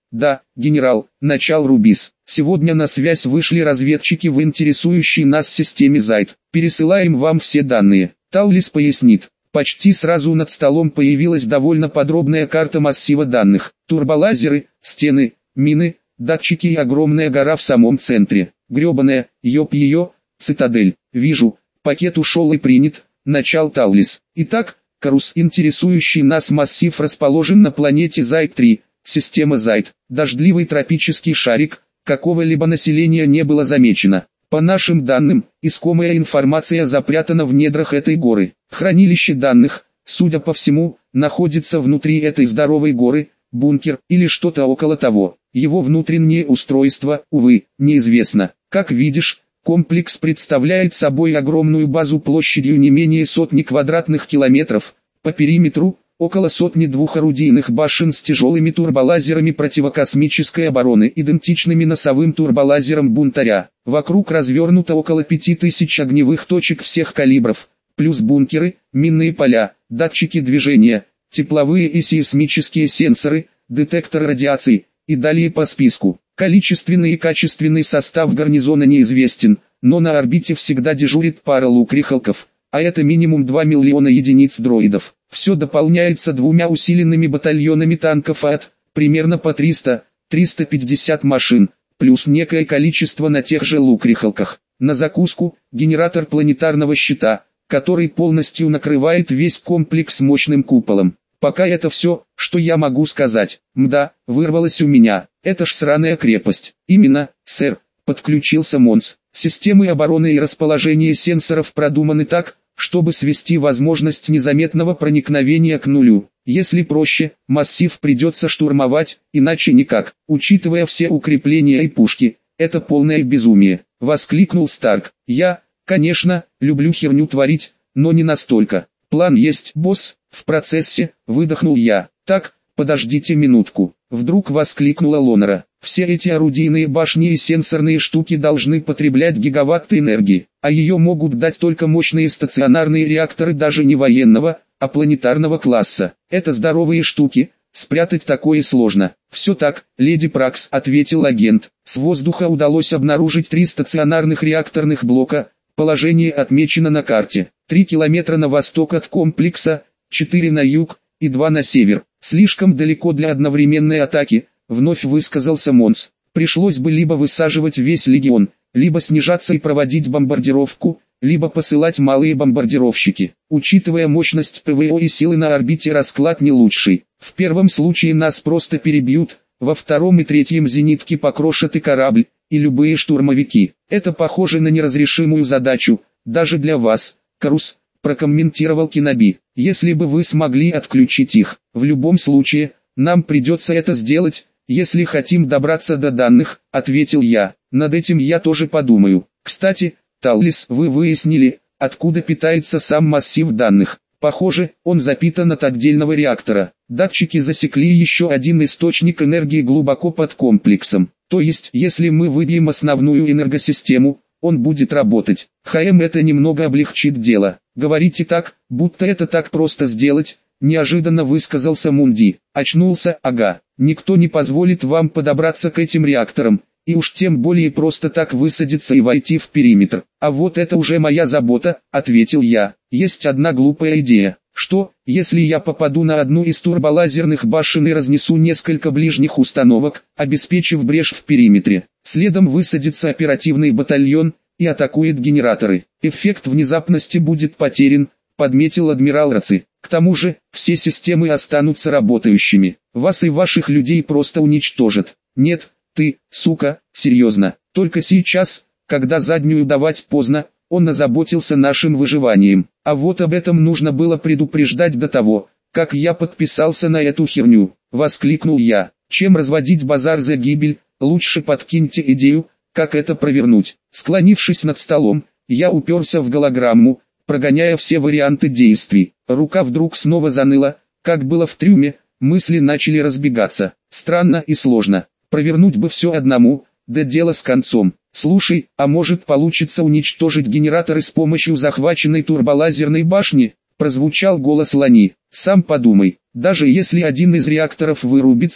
Да, генерал, начал Рубис. Сегодня на связь вышли разведчики в интересующей нас системе Зайд. Пересылаем вам все данные. Таллис пояснит. Почти сразу над столом появилась довольно подробная карта массива данных. Турболазеры, стены, мины, датчики и огромная гора в самом центре. Гребаная, ёб ее, цитадель. Вижу, пакет ушел и принят, начал Таллис. Итак, Карус, интересующий нас массив расположен на планете Зайд три, система Зайд. Дождливый тропический шарик, какого-либо населения не было замечено. По нашим данным, искомая информация запрятана в недрах этой горы. Хранилище данных, судя по всему, находится внутри этой здоровой горы, бункер или что-то около того. Его внутреннее устройство, увы, неизвестно. Как видишь, комплекс представляет собой огромную базу площадью не менее сотни квадратных километров, по периметру около сотни двухорудийных башен с тяжелыми турболазерами противокосмической обороны, идентичными носовым турболазерам бунтаря. Вокруг развернуто около пяти тысяч огневых точек всех калибров, плюс бункеры, минные поля, датчики движения, тепловые и сейсмические сенсоры, детекторы радиации, и далее по списку. Количественный и качественный состав гарнизона неизвестен, но на орбите всегда дежурит пара лукрихалков, а это минимум два миллиона единиц дроидов. Все дополняется двумя усиленными батальонами танков АТ, примерно по триста — триста пятьдесят машин, плюс некое количество на тех же лукрихалках. На закуску – генератор планетарного щита, который полностью накрывает весь комплекс мощным куполом. Пока это все, что я могу сказать. Мда, вырвалось у меня. Это ж сраная крепость. Именно, сэр, подключился Монс. Системы обороны и расположение сенсоров продуманы так, чтобы свести возможность незаметного проникновения к нулю. Если проще, массив придется штурмовать, иначе никак. Учитывая все укрепления и пушки, это полное безумие. Воскликнул Старк. Я, конечно, люблю херню творить, но не настолько. План есть, босс, в процессе, выдохнул я. Так, подождите минутку. Вдруг воскликнула Лонера. Все эти орудийные башни и сенсорные штуки должны потреблять гигаватты энергии, а ее могут дать только мощные стационарные реакторы даже не военного, а планетарного класса. Это здоровые штуки, спрятать такое сложно. Все так, леди Пракс, ответил агент. С воздуха удалось обнаружить три стационарных реакторных блока, положение отмечено на карте. Три километра на восток от комплекса, четыре на юг и два на север. Слишком далеко для одновременной атаки. Вновь высказался Монс. Пришлось бы либо высаживать весь легион, либо снижаться и проводить бомбардировку, либо посылать малые бомбардировщики. Учитывая мощность ПВО и силы на орбите, расклад не лучший. В первом случае нас просто перебьют, во втором и третьем зенитки покрошат и корабль, и любые штурмовики. Это похоже на неразрешимую задачу, даже для вас, Карус, прокомментировал Киноби. Если бы вы смогли отключить их, в любом случае, нам придется это сделать. «Если хотим добраться до данных», — ответил я, — «над этим я тоже подумаю». Кстати, Таллис, вы выяснили, откуда питается сам массив данных. Похоже, он запитан от отдельного реактора. Датчики засекли еще один источник энергии глубоко под комплексом. То есть, если мы выбьем основную энергосистему, он будет работать. ХМ это немного облегчит дело. Говорите так, будто это так просто сделать. Неожиданно высказался Мунди. Очнулся, ага. Никто не позволит вам подобраться к этим реакторам, и уж тем более просто так высадиться и войти в периметр. А вот это уже моя забота, ответил я. Есть одна глупая идея. Что, если я попаду на одну из турболазерных башен и разнесу несколько ближних установок, обеспечив брешь в периметре? Следом высадится оперативный батальон и атакует генераторы. Эффект внезапности будет потерян, подметил адмирал Раци. К тому же, все системы останутся работающими. Вас и ваших людей просто уничтожат. Нет, ты, сука, серьезно. Только сейчас, когда заднюю давать поздно, он озаботился нашим выживанием. А вот об этом нужно было предупреждать до того, как я подписался на эту херню. Воскликнул я. Чем разводить базар за гибель, лучше подкиньте идею, как это провернуть. Склонившись над столом, я уперся в голограмму, прогоняя все варианты действий. Рука вдруг снова заныла, как было в трюме, мысли начали разбегаться. Странно и сложно. Провернуть бы все одному, да дело с концом. Слушай, а может получится уничтожить генераторы с помощью захваченной турболазерной башни? Прозвучал голос Лани. Сам подумай, даже если один из реакторов вырубится,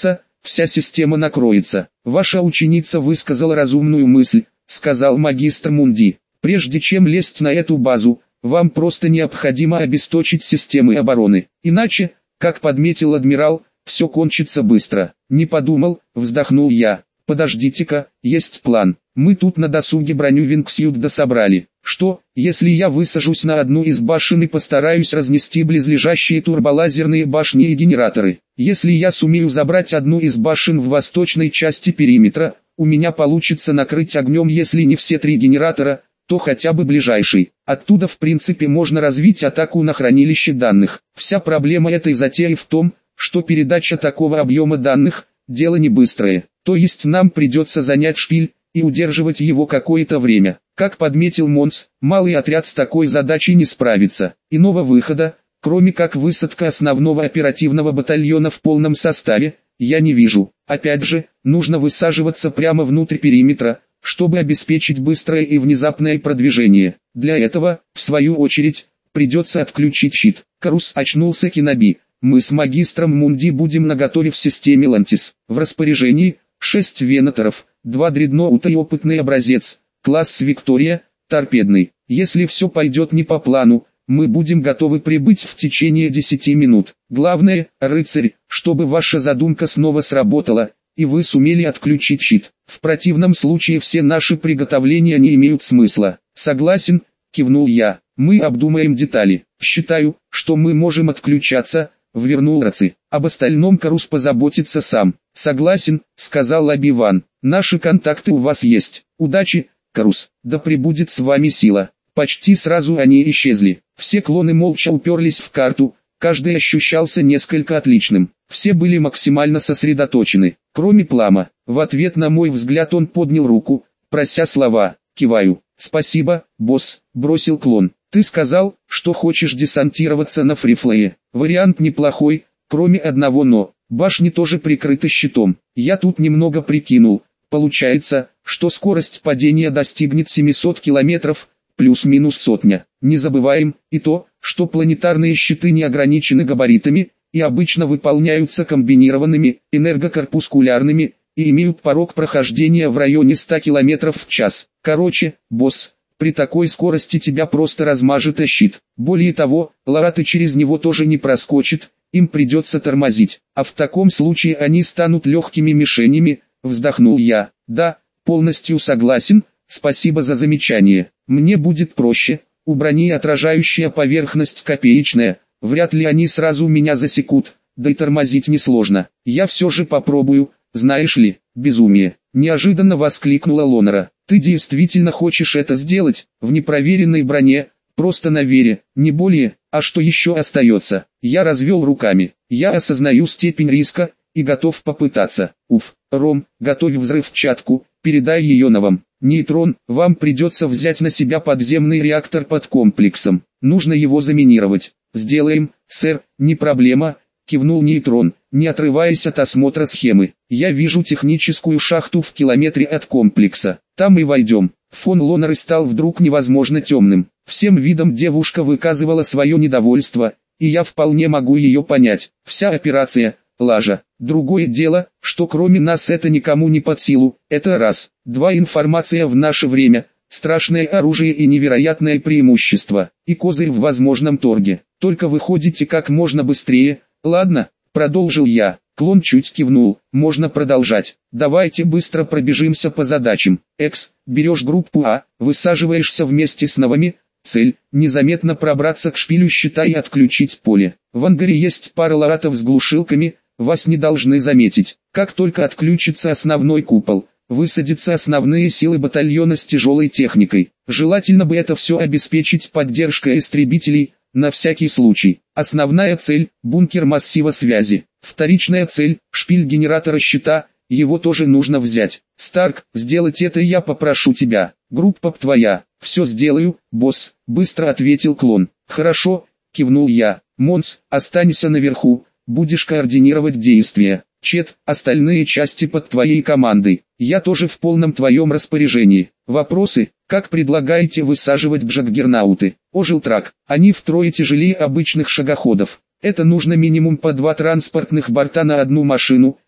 вся система накроется. Ваша ученица высказала разумную мысль, сказал магистр Мунди. Прежде чем лезть на эту базу, вам просто необходимо обесточить системы обороны. Иначе, как подметил адмирал, все кончится быстро. Не подумал, вздохнул я. Подождите-ка, есть план. Мы тут на досуге броню Вингсьют дособрали. Что, если я высажусь на одну из башен и постараюсь разнести близлежащие турболазерные башни и генераторы? Если я сумею забрать одну из башен в восточной части периметра, у меня получится накрыть огнем если не все три генератора, то хотя бы ближайший. Оттуда в принципе можно развить атаку на хранилище данных. Вся проблема этой затеи в том, что передача такого объема данных – дело не быстрое. То есть нам придется занять шпиль и удерживать его какое-то время. Как подметил Монс, малый отряд с такой задачей не справится. Иного выхода, кроме как высадка основного оперативного батальона в полном составе, я не вижу. Опять же, нужно высаживаться прямо внутрь периметра, чтобы обеспечить быстрое и внезапное продвижение. Для этого, в свою очередь, придется отключить щит. Карус очнулся Киноби. Мы с магистром Мунди будем наготове в системе Лантис. В распоряжении шесть венаторов, два дредноута и опытный образец, класс Виктория, торпедный. Если все пойдет не по плану, мы будем готовы прибыть в течение десяти минут. Главное, рыцарь, чтобы ваша задумка снова сработала, и вы сумели отключить щит. В противном случае все наши приготовления не имеют смысла. Согласен, кивнул я. Мы обдумаем детали. Считаю, что мы можем отключаться, ввернул Раци. Об остальном Карус позаботится сам. Согласен, сказал Оби-Ван. Наши контакты у вас есть. Удачи, Карус. Да пребудет с вами сила. Почти сразу они исчезли. Все клоны молча уперлись в карту, каждый ощущался несколько отличным. Все были максимально сосредоточены, кроме Плама. В ответ на мой взгляд он поднял руку, прося слова. Киваю. «Спасибо, босс», — бросил клон. «Ты сказал, что хочешь десантироваться на Фрифлее. Вариант неплохой, кроме одного но. Башни тоже прикрыты щитом. Я тут немного прикинул. Получается, что скорость падения достигнет семисот километров, плюс-минус сотня. Не забываем и то, что планетарные щиты не ограничены габаритами, и обычно выполняются комбинированными, энергокорпускулярными, и имеют порог прохождения в районе ста километров в час. Короче, босс, при такой скорости тебя просто размажет о щит. Более того, лараты через него тоже не проскочит, им придется тормозить. А в таком случае они станут легкими мишенями, вздохнул я. Да, полностью согласен, спасибо за замечание. Мне будет проще, у брони отражающая поверхность копеечная, вряд ли они сразу меня засекут, да и тормозить несложно. Я все же попробую, знаешь ли, безумие. Неожиданно воскликнула Лонера. Ты действительно хочешь это сделать, в непроверенной броне, просто на вере, не более, а что еще остается? Я развел руками. Я осознаю степень риска, и готов попытаться. Уф, Ром, готовь взрывчатку, передай ее новым. Нейтрон, вам придется взять на себя подземный реактор под комплексом. Нужно его заминировать. Сделаем, сэр, не проблема, кивнул Нейтрон, не отрываясь от осмотра схемы. Я вижу техническую шахту в километре от комплекса. Там и войдем. Фон Лонеры стал вдруг невозможно темным. Всем видом девушка выказывала свое недовольство, и я вполне могу ее понять. Вся операция – лажа. Другое дело, что кроме нас это никому не под силу. Это раз. Два. Информация в наше время – страшное оружие и невероятное преимущество. И козырь в возможном торге. Только выходите как можно быстрее. Ладно, продолжил я. Клон чуть кивнул. Можно продолжать. Давайте быстро пробежимся по задачам. Экс, берешь группу А, высаживаешься вместе с новыми. Цель – незаметно пробраться к шпилю щита и отключить поле. В ангаре есть пара ларатов с глушилками, вас не должны заметить. Как только отключится основной купол, высадятся основные силы батальона с тяжелой техникой. Желательно бы это все обеспечить поддержкой истребителей, на всякий случай. Основная цель – бункер массива связи. Вторичная цель – шпиль генератора щита, его тоже нужно взять. Старк, сделать это я попрошу тебя. Группа твоя. Все сделаю, босс, быстро ответил клон. Хорошо, кивнул я. Монс, останься наверху, будешь координировать действия. Чет, остальные части под твоей командой. Я тоже в полном твоем распоряжении. Вопросы? Как предлагаете высаживать джаггернауты? Ожил Трак. Они втрое тяжелее обычных шагоходов. Это нужно минимум по два транспортных борта на одну машину,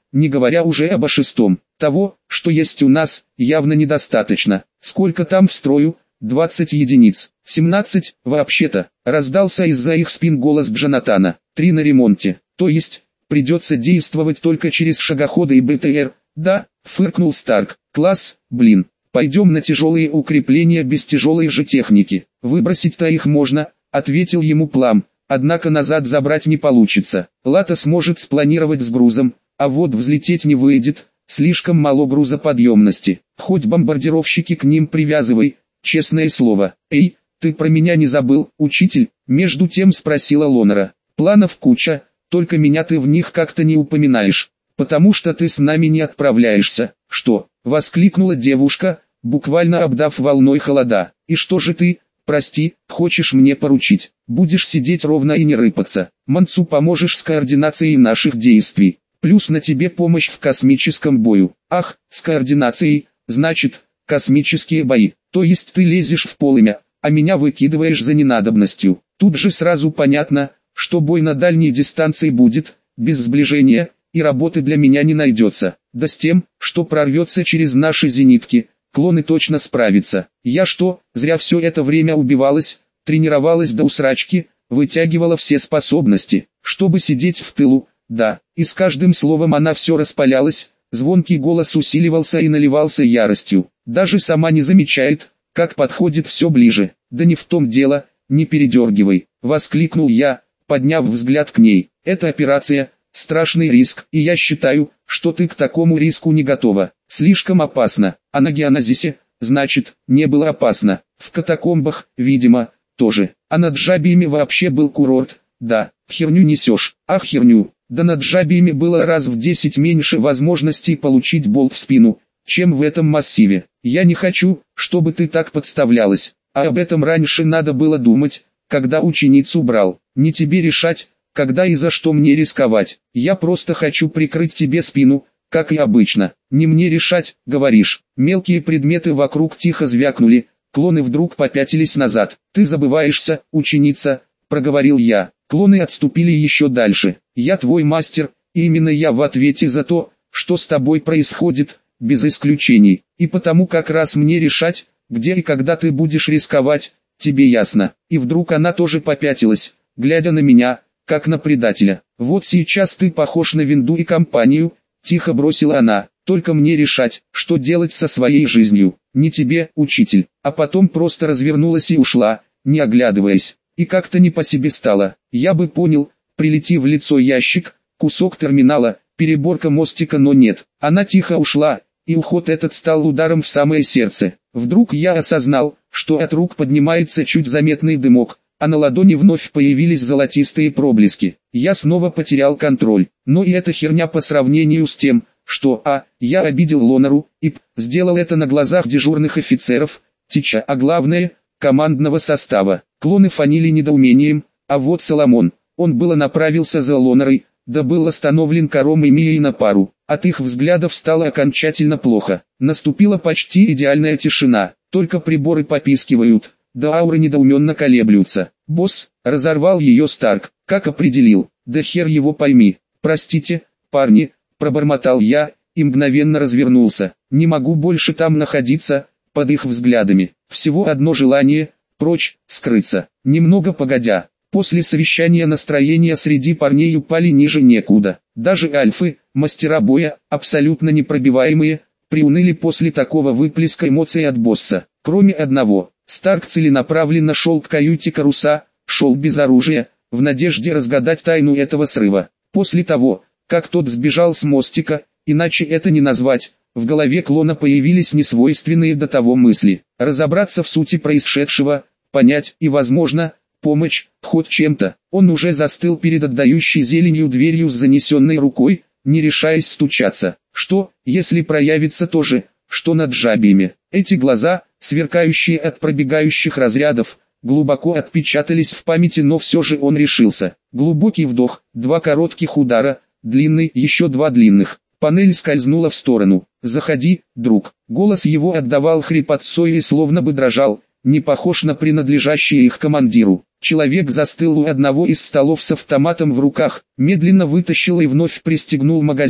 не говоря уже об шестом. Того, что есть у нас, явно недостаточно. Сколько там в строю? двадцать единиц. семнадцать, вообще-то, раздался из-за их спин голос Джонатана. Три на ремонте. То есть, придется действовать только через шагоходы и БТР. Да, фыркнул Старк. Класс, блин. Пойдем на тяжелые укрепления без тяжелой же техники. Выбросить-то их можно, ответил ему Плам. Однако назад забрать не получится. Лата сможет спланировать с грузом, а вот взлететь не выйдет. Слишком мало грузоподъемности. Хоть бомбардировщики к ним привязывай, честное слово. Эй, ты про меня не забыл, учитель? Между тем спросила Лонера. Планов куча, только меня ты в них как-то не упоминаешь, потому что ты с нами не отправляешься. Что? Воскликнула девушка, буквально обдав волной холода. И что же ты, прости, хочешь мне поручить? Будешь сидеть ровно и не рыпаться. Манцу поможешь с координацией наших действий. Плюс на тебе помощь в космическом бою. Ах, с координацией, значит, космические бои. То есть ты лезешь в полымя, а меня выкидываешь за ненадобностью. Тут же сразу понятно, что бой на дальней дистанции будет, без сближения, и работы для меня не найдется. Да с тем, что прорвется через наши зенитки, клоны точно справятся. Я что, зря все это время убивалась, тренировалась до усрачки, вытягивала все способности, чтобы сидеть в тылу. Да, и с каждым словом она все распалялась, звонкий голос усиливался и наливался яростью. Даже сама не замечает, как подходит все ближе. Да не в том дело, не передергивай, воскликнул я, подняв взгляд к ней. Эта операция – страшный риск, и я считаю, что ты к такому риску не готова. Слишком опасно, а на Геонозисе, значит, не было опасно. В катакомбах, видимо, тоже. А над Джабиями вообще был курорт. Да, херню несешь, ах херню. Да над Джабиями было раз в десять меньше возможностей получить болт в спину, чем в этом массиве. Я не хочу, чтобы ты так подставлялась, а об этом раньше надо было думать, когда ученицу брал. Не тебе решать, когда и за что мне рисковать. Я просто хочу прикрыть тебе спину, как и обычно. Не мне решать, говоришь. Мелкие предметы вокруг тихо звякнули, клоны вдруг попятились назад. Ты забываешься, ученица, проговорил я. Клоны отступили еще дальше. Я твой мастер, и именно я в ответе за то, что с тобой происходит, без исключений. И потому как раз мне решать, где и когда ты будешь рисковать, тебе ясно. И вдруг она тоже попятилась, глядя на меня, как на предателя. Вот сейчас ты похож на Винду и компанию, тихо бросила она. Только мне решать, что делать со своей жизнью. Не тебе, учитель. А потом просто развернулась и ушла, не оглядываясь. И как-то не по себе стало. Я бы понял, прилети в лицо ящик, кусок терминала, переборка мостика, но нет. Она тихо ушла, и уход этот стал ударом в самое сердце. Вдруг я осознал, что от рук поднимается чуть заметный дымок, а на ладони вновь появились золотистые проблески. Я снова потерял контроль. Но и эта херня по сравнению с тем, что а, я обидел Лонеру, и п, сделал это на глазах дежурных офицеров, Тича, а главное, командного состава. Клоны фанили недоумением, а вот Соломон, он было направился за Лонерой, да был остановлен Кором и Мией на пару. От их взглядов стало окончательно плохо. Наступила почти идеальная тишина, только приборы попискивают, да ауры недоуменно колеблются. Босс, разорвал ее Старк, как определил, да хер его пойми. Простите, парни, пробормотал я, и мгновенно развернулся. Не могу больше там находиться, под их взглядами. Всего одно желание – прочь, скрыться. Немного погодя, после совещания настроения среди парней упали ниже некуда. Даже альфы, мастера боя, абсолютно непробиваемые, приуныли после такого выплеска эмоций от босса. Кроме одного, Старк целенаправленно шел к каюте Каруса, шел без оружия, в надежде разгадать тайну этого срыва. После того, как тот сбежал с мостика, иначе это не назвать, в голове клона появились несвойственные до того мысли. Разобраться в сути происшедшего, понять и, возможно, помочь, хоть чем-то. Он уже застыл перед отдающей зеленью дверью с занесенной рукой, не решаясь стучаться. Что, если проявится то же, что над Джабиями? Эти глаза, сверкающие от пробегающих разрядов, глубоко отпечатались в памяти, но все же он решился. Глубокий вдох, два коротких удара, длинный, еще два длинных. Панель скользнула в сторону. «Заходи, друг». Голос его отдавал хрипотцой и словно бы дрожал, не похож на принадлежащий их командиру. Человек застыл у одного из столов с автоматом в руках, медленно вытащил и вновь пристегнул магазин,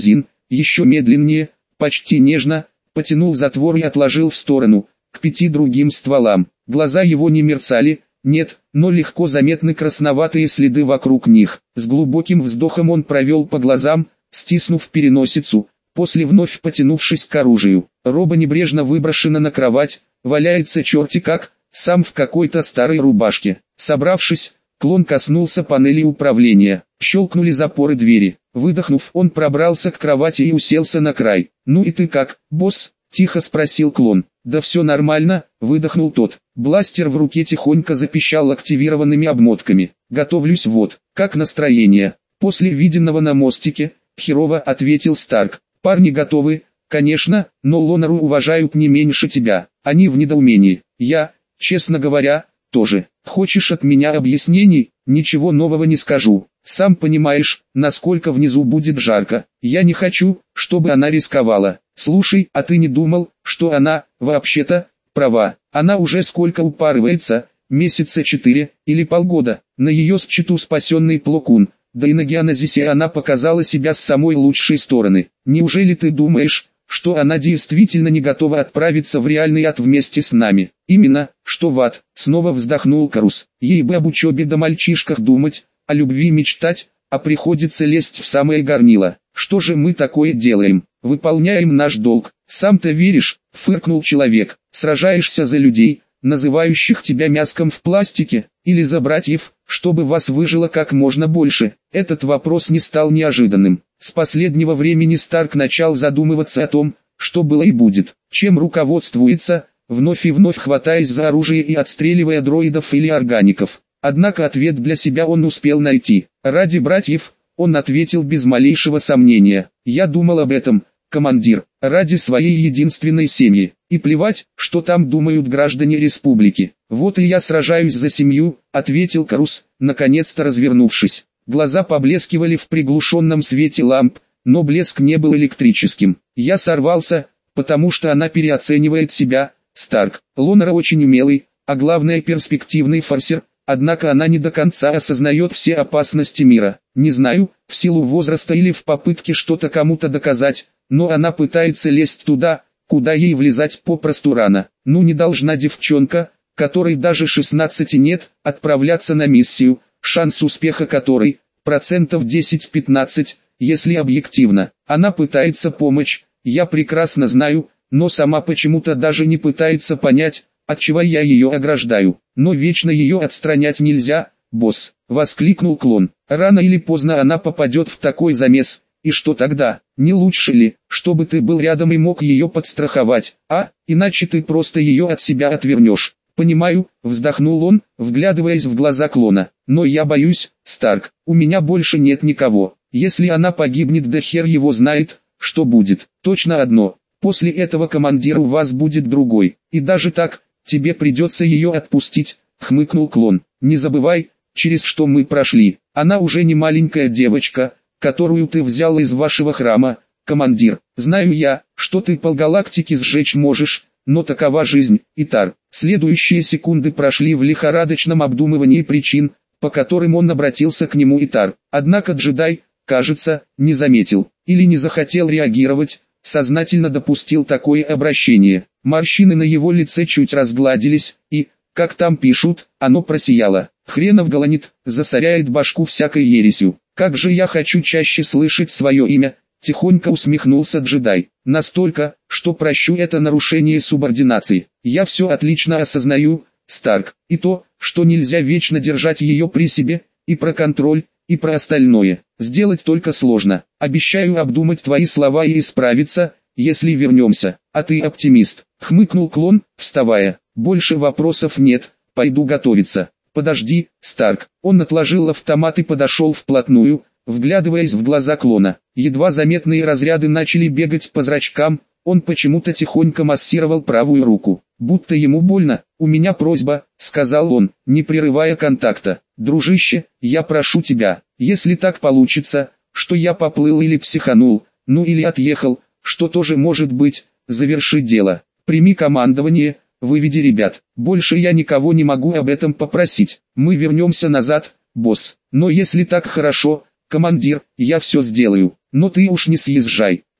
еще медленнее, почти нежно, потянул затвор и отложил в сторону, к пяти другим стволам. Глаза его не мерцали, нет, но легко заметны красноватые следы вокруг них. С глубоким вздохом он провел по глазам, стиснув переносицу, после вновь потянувшись к оружию. Роба небрежно выброшена на кровать, валяется черти как, сам в какой-то старой рубашке. Собравшись, клон коснулся панели управления. Щелкнули запоры двери. Выдохнув, он пробрался к кровати и уселся на край. «Ну и ты как, босс?» – тихо спросил клон. «Да все нормально», – выдохнул тот. Бластер в руке тихонько запищал активированными обмотками. «Готовлюсь вот. Как настроение?» «После виденного на мостике», – херово ответил Старк. «Парни готовы, конечно, но Лонару уважают не меньше тебя. Они в недоумении. Я, честно говоря, тоже. Хочешь от меня объяснений? Ничего нового не скажу. Сам понимаешь, насколько внизу будет жарко. Я не хочу, чтобы она рисковала. Слушай, а ты не думал, что она, вообще-то, права? Она уже сколько упарывается, месяца четыре или полгода. На ее счету спасенный Плокун. Да и на геонезисе она показала себя с самой лучшей стороны. Неужели ты думаешь, что она действительно не готова отправиться в реальный ад вместе с нами? Именно, что в ад, снова вздохнул Карус. Ей бы об учебе да мальчишках думать, о любви мечтать, а приходится лезть в самое горнило. Что же мы такое делаем? Выполняем наш долг. Сам-то веришь, фыркнул человек. Сражаешься за людей, называющих тебя мяском в пластике, или за братьев, чтобы вас выжило как можно больше. Этот вопрос не стал неожиданным. С последнего времени Старк начал задумываться о том, что было и будет, чем руководствуется, вновь и вновь хватаясь за оружие и отстреливая дроидов или органиков. Однако ответ для себя он успел найти. Ради братьев, он ответил без малейшего сомнения. Я думал об этом, командир, ради своей единственной семьи. И плевать, что там думают граждане республики. Вот и я сражаюсь за семью, ответил Карус, наконец-то развернувшись. Глаза поблескивали в приглушенном свете ламп, но блеск не был электрическим. Я сорвался, потому что она переоценивает себя. Старк, Лонара очень умелый, а главное перспективный форсер, однако она не до конца осознает все опасности мира. Не знаю, в силу возраста или в попытке что-то кому-то доказать, но она пытается лезть туда, куда ей влезать попросту рано. Ну не должна девчонка, которой даже шестнадцати нет, отправляться на миссию, шанс успеха которой, процентов десять-пятнадцать, если объективно. Она пытается помочь, я прекрасно знаю, но сама почему-то даже не пытается понять, от чего я ее ограждаю. Но вечно ее отстранять нельзя, босс, воскликнул клон. Рано или поздно она попадет в такой замес, и что тогда? Не лучше ли, чтобы ты был рядом и мог ее подстраховать, а, иначе ты просто ее от себя отвернешь. Понимаю, вздохнул он, вглядываясь в глаза клона, но я боюсь, Старк, у меня больше нет никого. Если она погибнет, да хер его знает, что будет. Точно одно, после этого командир у вас будет другой, и даже так, тебе придется ее отпустить, хмыкнул клон. Не забывай, через что мы прошли, она уже не маленькая девочка, которую ты взял из вашего храма, командир. Знаю я, что ты полгалактики сжечь можешь, но такова жизнь, Итар. Следующие секунды прошли в лихорадочном обдумывании причин, по которым он обратился к нему Итар. Однако джедай, кажется, не заметил, или не захотел реагировать, сознательно допустил такое обращение. Морщины на его лице чуть разгладились, и, как там пишут, оно просияло. Хренов голонит, засоряет башку всякой ересью. Как же я хочу чаще слышать свое имя, тихонько усмехнулся джедай. Настолько, что прощу это нарушение субординации. Я все отлично осознаю, Старк, и то, что нельзя вечно держать ее при себе, и про контроль, и про остальное. Сделать только сложно. Обещаю обдумать твои слова и исправиться, если вернемся. А ты оптимист, хмыкнул клон, вставая. Больше вопросов нет, пойду готовиться. Подожди, Старк. Он отложил автомат и подошел вплотную, вглядываясь в глаза клона. Едва заметные разряды начали бегать по зрачкам, он почему-то тихонько массировал правую руку. Будто ему больно. «У меня просьба», — сказал он, не прерывая контакта. «Дружище, я прошу тебя, если так получится, что я поплыл или психанул, ну или отъехал, что тоже может быть, заверши дело. Прими командование, выведи ребят. Больше я никого не могу об этом попросить. Мы вернемся назад, босс. Но если так хорошо, командир, я все сделаю. Но ты уж не съезжай.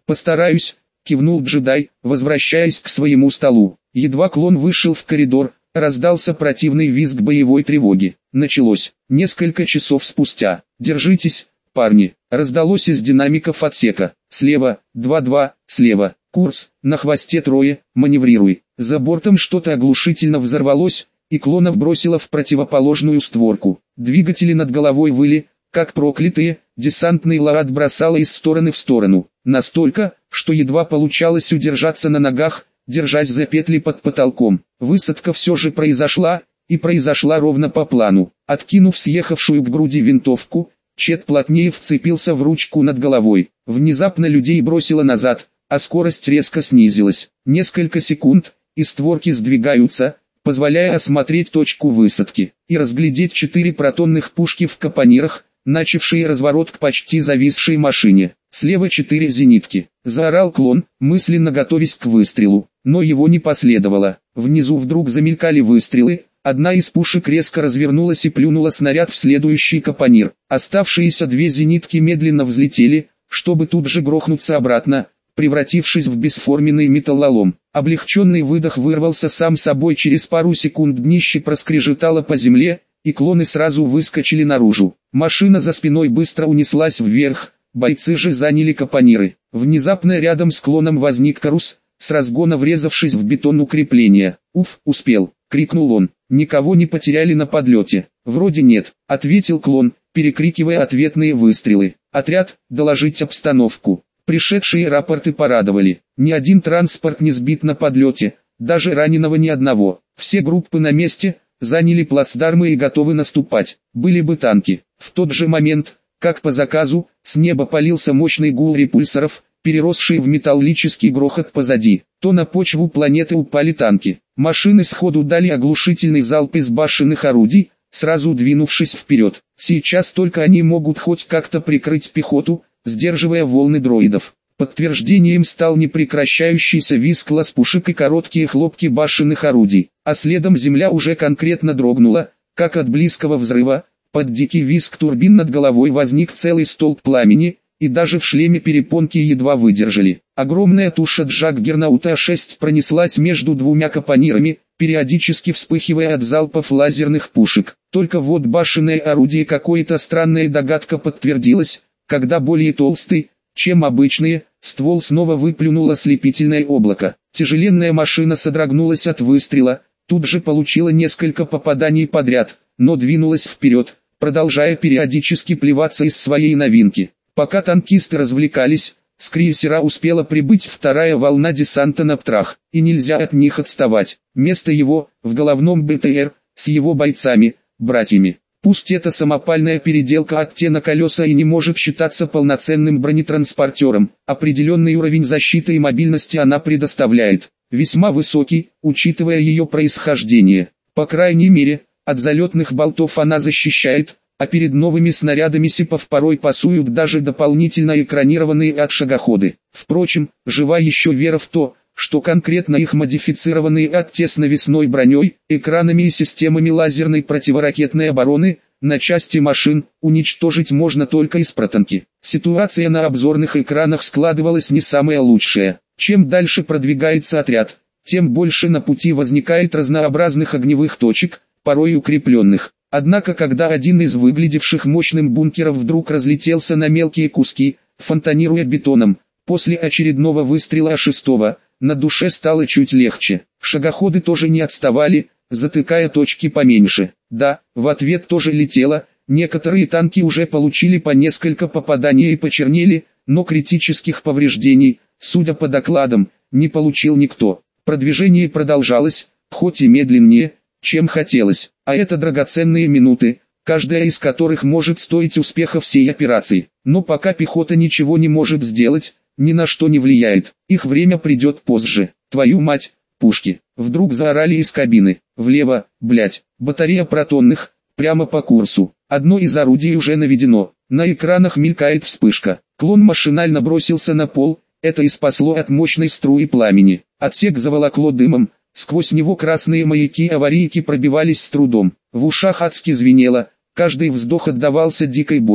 «Постараюсь», — кивнул джедай, возвращаясь к своему столу. Едва клон вышел в коридор, раздался противный визг боевой тревоги. Началось. Несколько часов спустя. «Держитесь, парни», — раздалось из динамиков отсека. «Слева, два-два, слева, курс, на хвосте трое, маневрируй». За бортом что-то оглушительно взорвалось, и клонов бросило в противоположную створку. Двигатели над головой выли, как проклятые, десантный ларат бросало из стороны в сторону. Настолько, что едва получалось удержаться на ногах, держась за петли под потолком. Высадка все же произошла, и произошла ровно по плану. Откинув съехавшую к груди винтовку, Чет плотнее вцепился в ручку над головой. Внезапно людей бросило назад, а скорость резко снизилась. Несколько секунд, и створки сдвигаются, позволяя осмотреть точку высадки, и разглядеть четыре протонных пушки в капонирах, начавшие разворот к почти зависшей машине. Слева четыре зенитки. Заорал клон, мысленно готовясь к выстрелу, но его не последовало. Внизу вдруг замелькали выстрелы, одна из пушек резко развернулась и плюнула снаряд в следующий капонир. Оставшиеся две зенитки медленно взлетели, чтобы тут же грохнуться обратно, превратившись в бесформенный металлолом. Облегченный выдох вырвался сам собой, через пару секунд днище проскрежетало по земле, и клоны сразу выскочили наружу. Машина за спиной быстро унеслась вверх, бойцы же заняли капониры. Внезапно рядом с клоном возник Карус, с разгона врезавшись в бетон укрепления. «Уф, успел!» — крикнул он. «Никого не потеряли на подлете?» «Вроде нет», — ответил клон, перекрикивая ответные выстрелы. «Отряд, доложить обстановку». Пришедшие рапорты порадовали. Ни один транспорт не сбит на подлете, даже раненого ни одного. Все группы на месте, заняли плацдармы и готовы наступать. Были бы танки. В тот же момент, как по заказу, с неба полился мощный гул репульсоров, переросший в металлический грохот позади. То на почву планеты упали танки. Машины сходу дали оглушительный залп из башенных орудий, сразу двинувшись вперед. Сейчас только они могут хоть как-то прикрыть пехоту, сдерживая волны дроидов. Подтверждением стал непрекращающийся визг лаз-пушек и короткие хлопки башенных орудий, а следом земля уже конкретно дрогнула, как от близкого взрыва. Под дикий визг турбин над головой возник целый столб пламени, и даже в шлеме перепонки едва выдержали. Огромная туша Джаггернаута шесть пронеслась между двумя капонирами, периодически вспыхивая от залпов лазерных пушек. Только вот башенное орудие, какой-то странная догадка подтвердилась, когда более толстый, чем обычные, ствол снова выплюнул ослепительное облако. Тяжеленная машина содрогнулась от выстрела, тут же получила несколько попаданий подряд, но двинулась вперед, продолжая периодически плеваться из своей новинки. Пока танкисты развлекались, с крейсера успела прибыть вторая волна десанта на Птрах, и нельзя от них отставать. Место его, в головном БТР, с его бойцами, братьями. Пусть это самопальная переделка от те на колеса и не может считаться полноценным бронетранспортером, определенный уровень защиты и мобильности она предоставляет, весьма высокий, учитывая ее происхождение. По крайней мере, от залетных болтов она защищает, а перед новыми снарядами СИПов порой пасуют даже дополнительно экранированные от-шагоходы. Впрочем, жива еще вера в то, что конкретно их модифицированные АТ с навесной броней, экранами и системами лазерной противоракетной обороны, на части машин, уничтожить можно только из протонки. Ситуация на обзорных экранах складывалась не самая лучшая. Чем дальше продвигается отряд, тем больше на пути возникает разнообразных огневых точек, порой укрепленных. Однако когда один из выглядевших мощным бункеров вдруг разлетелся на мелкие куски, фонтанируя бетоном, после очередного выстрела шестого, на душе стало чуть легче. Шагоходы тоже не отставали, затыкая точки поменьше. Да, в ответ тоже летело, некоторые танки уже получили по несколько попаданий и почернели, но критических повреждений, судя по докладам, не получил никто. Продвижение продолжалось, хоть и медленнее, чем хотелось, а это драгоценные минуты, каждая из которых может стоить успеха всей операции. Но пока пехота ничего не может сделать, ни на что не влияет, их время придет позже. Твою мать, пушки, вдруг заорали из кабины. Влево, блять, батарея протонных, прямо по курсу. Одно из орудий уже наведено, на экранах мелькает вспышка. Клон машинально бросился на пол, это и спасло от мощной струи пламени. Отсек заволокло дымом, сквозь него красные маяки аварийки пробивались с трудом. В ушах адски звенело, каждый вздох отдавался дикой болью,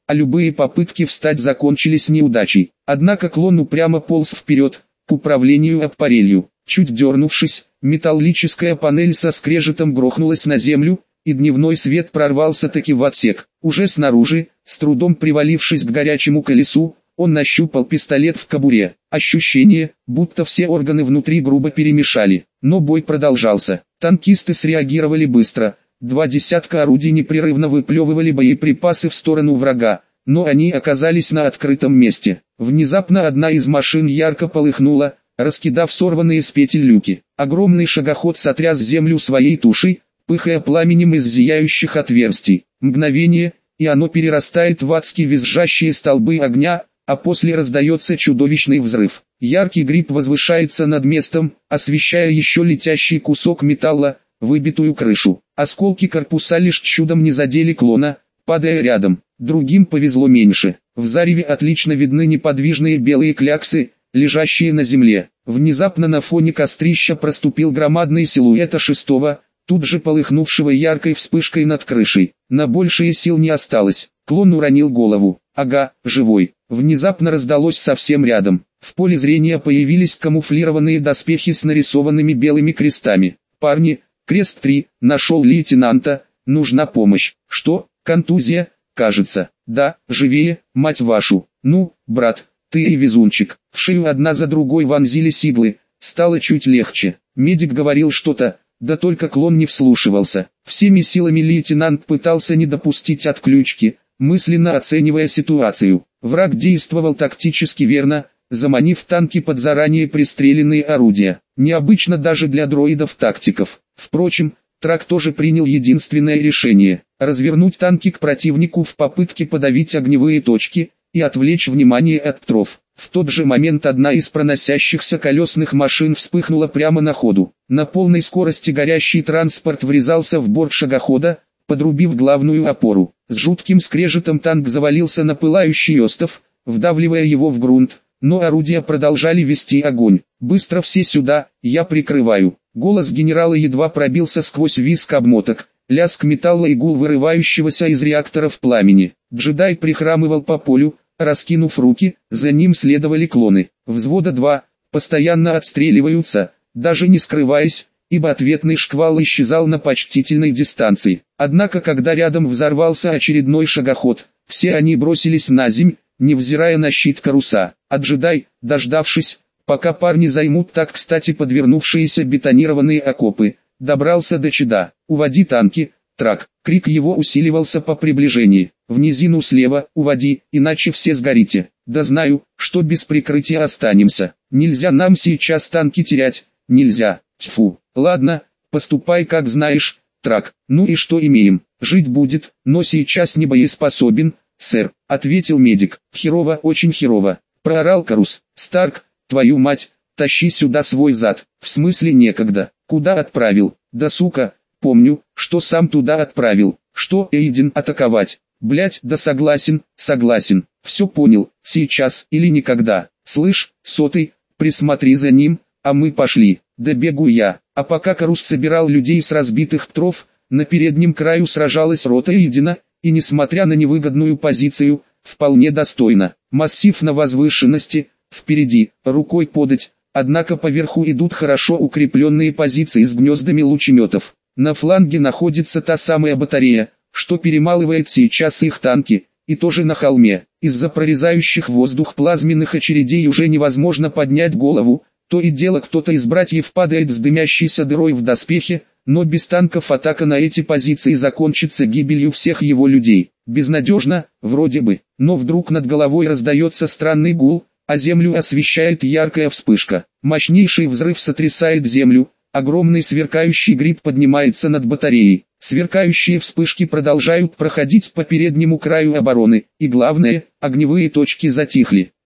а любые попытки встать закончились неудачей. Однако клон упрямо полз вперед, к управлению аппарелью. Чуть дернувшись, металлическая панель со скрежетом грохнулась на землю, и дневной свет прорвался-таки в отсек. Уже снаружи, с трудом привалившись к горячему колесу, он нащупал пистолет в кобуре. Ощущение, будто все органы внутри грубо перемешали. Но бой продолжался. Танкисты среагировали быстро. Два десятка орудий непрерывно выплевывали боеприпасы в сторону врага, но они оказались на открытом месте. Внезапно одна из машин ярко полыхнула, раскидав сорванные с петель люки. Огромный шагоход сотряс землю своей тушей, пыхая пламенем из зияющих отверстий. Мгновение, и оно перерастает в адски визжащие столбы огня, а после раздается чудовищный взрыв. Яркий гриб возвышается над местом, освещая еще летящий кусок металла, выбитую крышу. Осколки корпуса лишь чудом не задели клона, падая рядом. Другим повезло меньше. В зареве отлично видны неподвижные белые кляксы, лежащие на земле. Внезапно на фоне кострища проступил громадный силуэт А шестого, тут же полыхнувшего яркой вспышкой над крышей. На большие сил не осталось. Клон уронил голову. Ага, живой. Внезапно раздалось совсем рядом. В поле зрения появились камуфлированные доспехи с нарисованными белыми крестами. «Парни, крест три, нашел лейтенанта, нужна помощь». «Что, контузия?» «Кажется». «Да, живее, мать вашу». «Ну, брат, ты и везунчик». В шею одна за другой вонзились иглы, стало чуть легче. Медик говорил что-то, да только клон не вслушивался. Всеми силами лейтенант пытался не допустить отключки, мысленно оценивая ситуацию. Враг действовал тактически верно, заманив танки под заранее пристреленные орудия. Необычно даже для дроидов-тактиков. Впрочем, Трак тоже принял единственное решение – развернуть танки к противнику в попытке подавить огневые точки и отвлечь внимание от ПТРов. В тот же момент одна из проносящихся колесных машин вспыхнула прямо на ходу. На полной скорости горящий транспорт врезался в борт шагохода, подрубив главную опору. С жутким скрежетом танк завалился на пылающий остов, вдавливая его в грунт, но орудия продолжали вести огонь. «Быстро все сюда, я прикрываю». Голос генерала едва пробился сквозь визг обмоток, лязг металла и гул вырывающегося из реакторов пламени. Джедай прихрамывал по полю, раскинув руки, за ним следовали клоны. Взвода два, постоянно отстреливаются, даже не скрываясь, ибо ответный шквал исчезал на почтительной дистанции. Однако когда рядом взорвался очередной шагоход, все они бросились на земь, невзирая на щит Каруса. А джедай, дождавшись, пока парни займут так кстати подвернувшиеся бетонированные окопы, добрался до Чеда. «Уводи танки, Трак!» Крик его усиливался по приближении. «В низину слева, уводи, иначе все сгорите!» «Да знаю, что без прикрытия останемся. Нельзя нам сейчас танки терять, нельзя!» «Тьфу! Ладно, поступай как знаешь, Трак. Ну и что имеем? Жить будет, но сейчас не боеспособен, сэр», — ответил медик. «Херово, очень херово», — проорал Карус. «Старк, твою мать, тащи сюда свой зад». «В смысле некогда? Куда отправил?» «Да сука, помню, что сам туда отправил». «Что, Эйден, атаковать?» «Блять, да согласен, согласен. Все понял, сейчас или никогда. Слышь, сотый, присмотри за ним, а мы пошли». «Да бегу я». А пока Карус собирал людей с разбитых ПТРов, на переднем краю сражалась рота Эйдена, и несмотря на невыгодную позицию, вполне достойно. Массив на возвышенности, впереди, рукой подать, однако поверху идут хорошо укрепленные позиции с гнездами лучеметов. На фланге находится та самая батарея, что перемалывает сейчас их танки, и тоже на холме. Из-за прорезающих воздух плазменных очередей уже невозможно поднять голову, то и дело кто-то из братьев падает с дымящейся дырой в доспехе, но без танков атака на эти позиции закончится гибелью всех его людей. Безнадежно, вроде бы, но вдруг над головой раздается странный гул, а землю освещает яркая вспышка. Мощнейший взрыв сотрясает землю, огромный сверкающий гриб поднимается над батареей. Сверкающие вспышки продолжают проходить по переднему краю обороны, и главное, огневые точки затихли.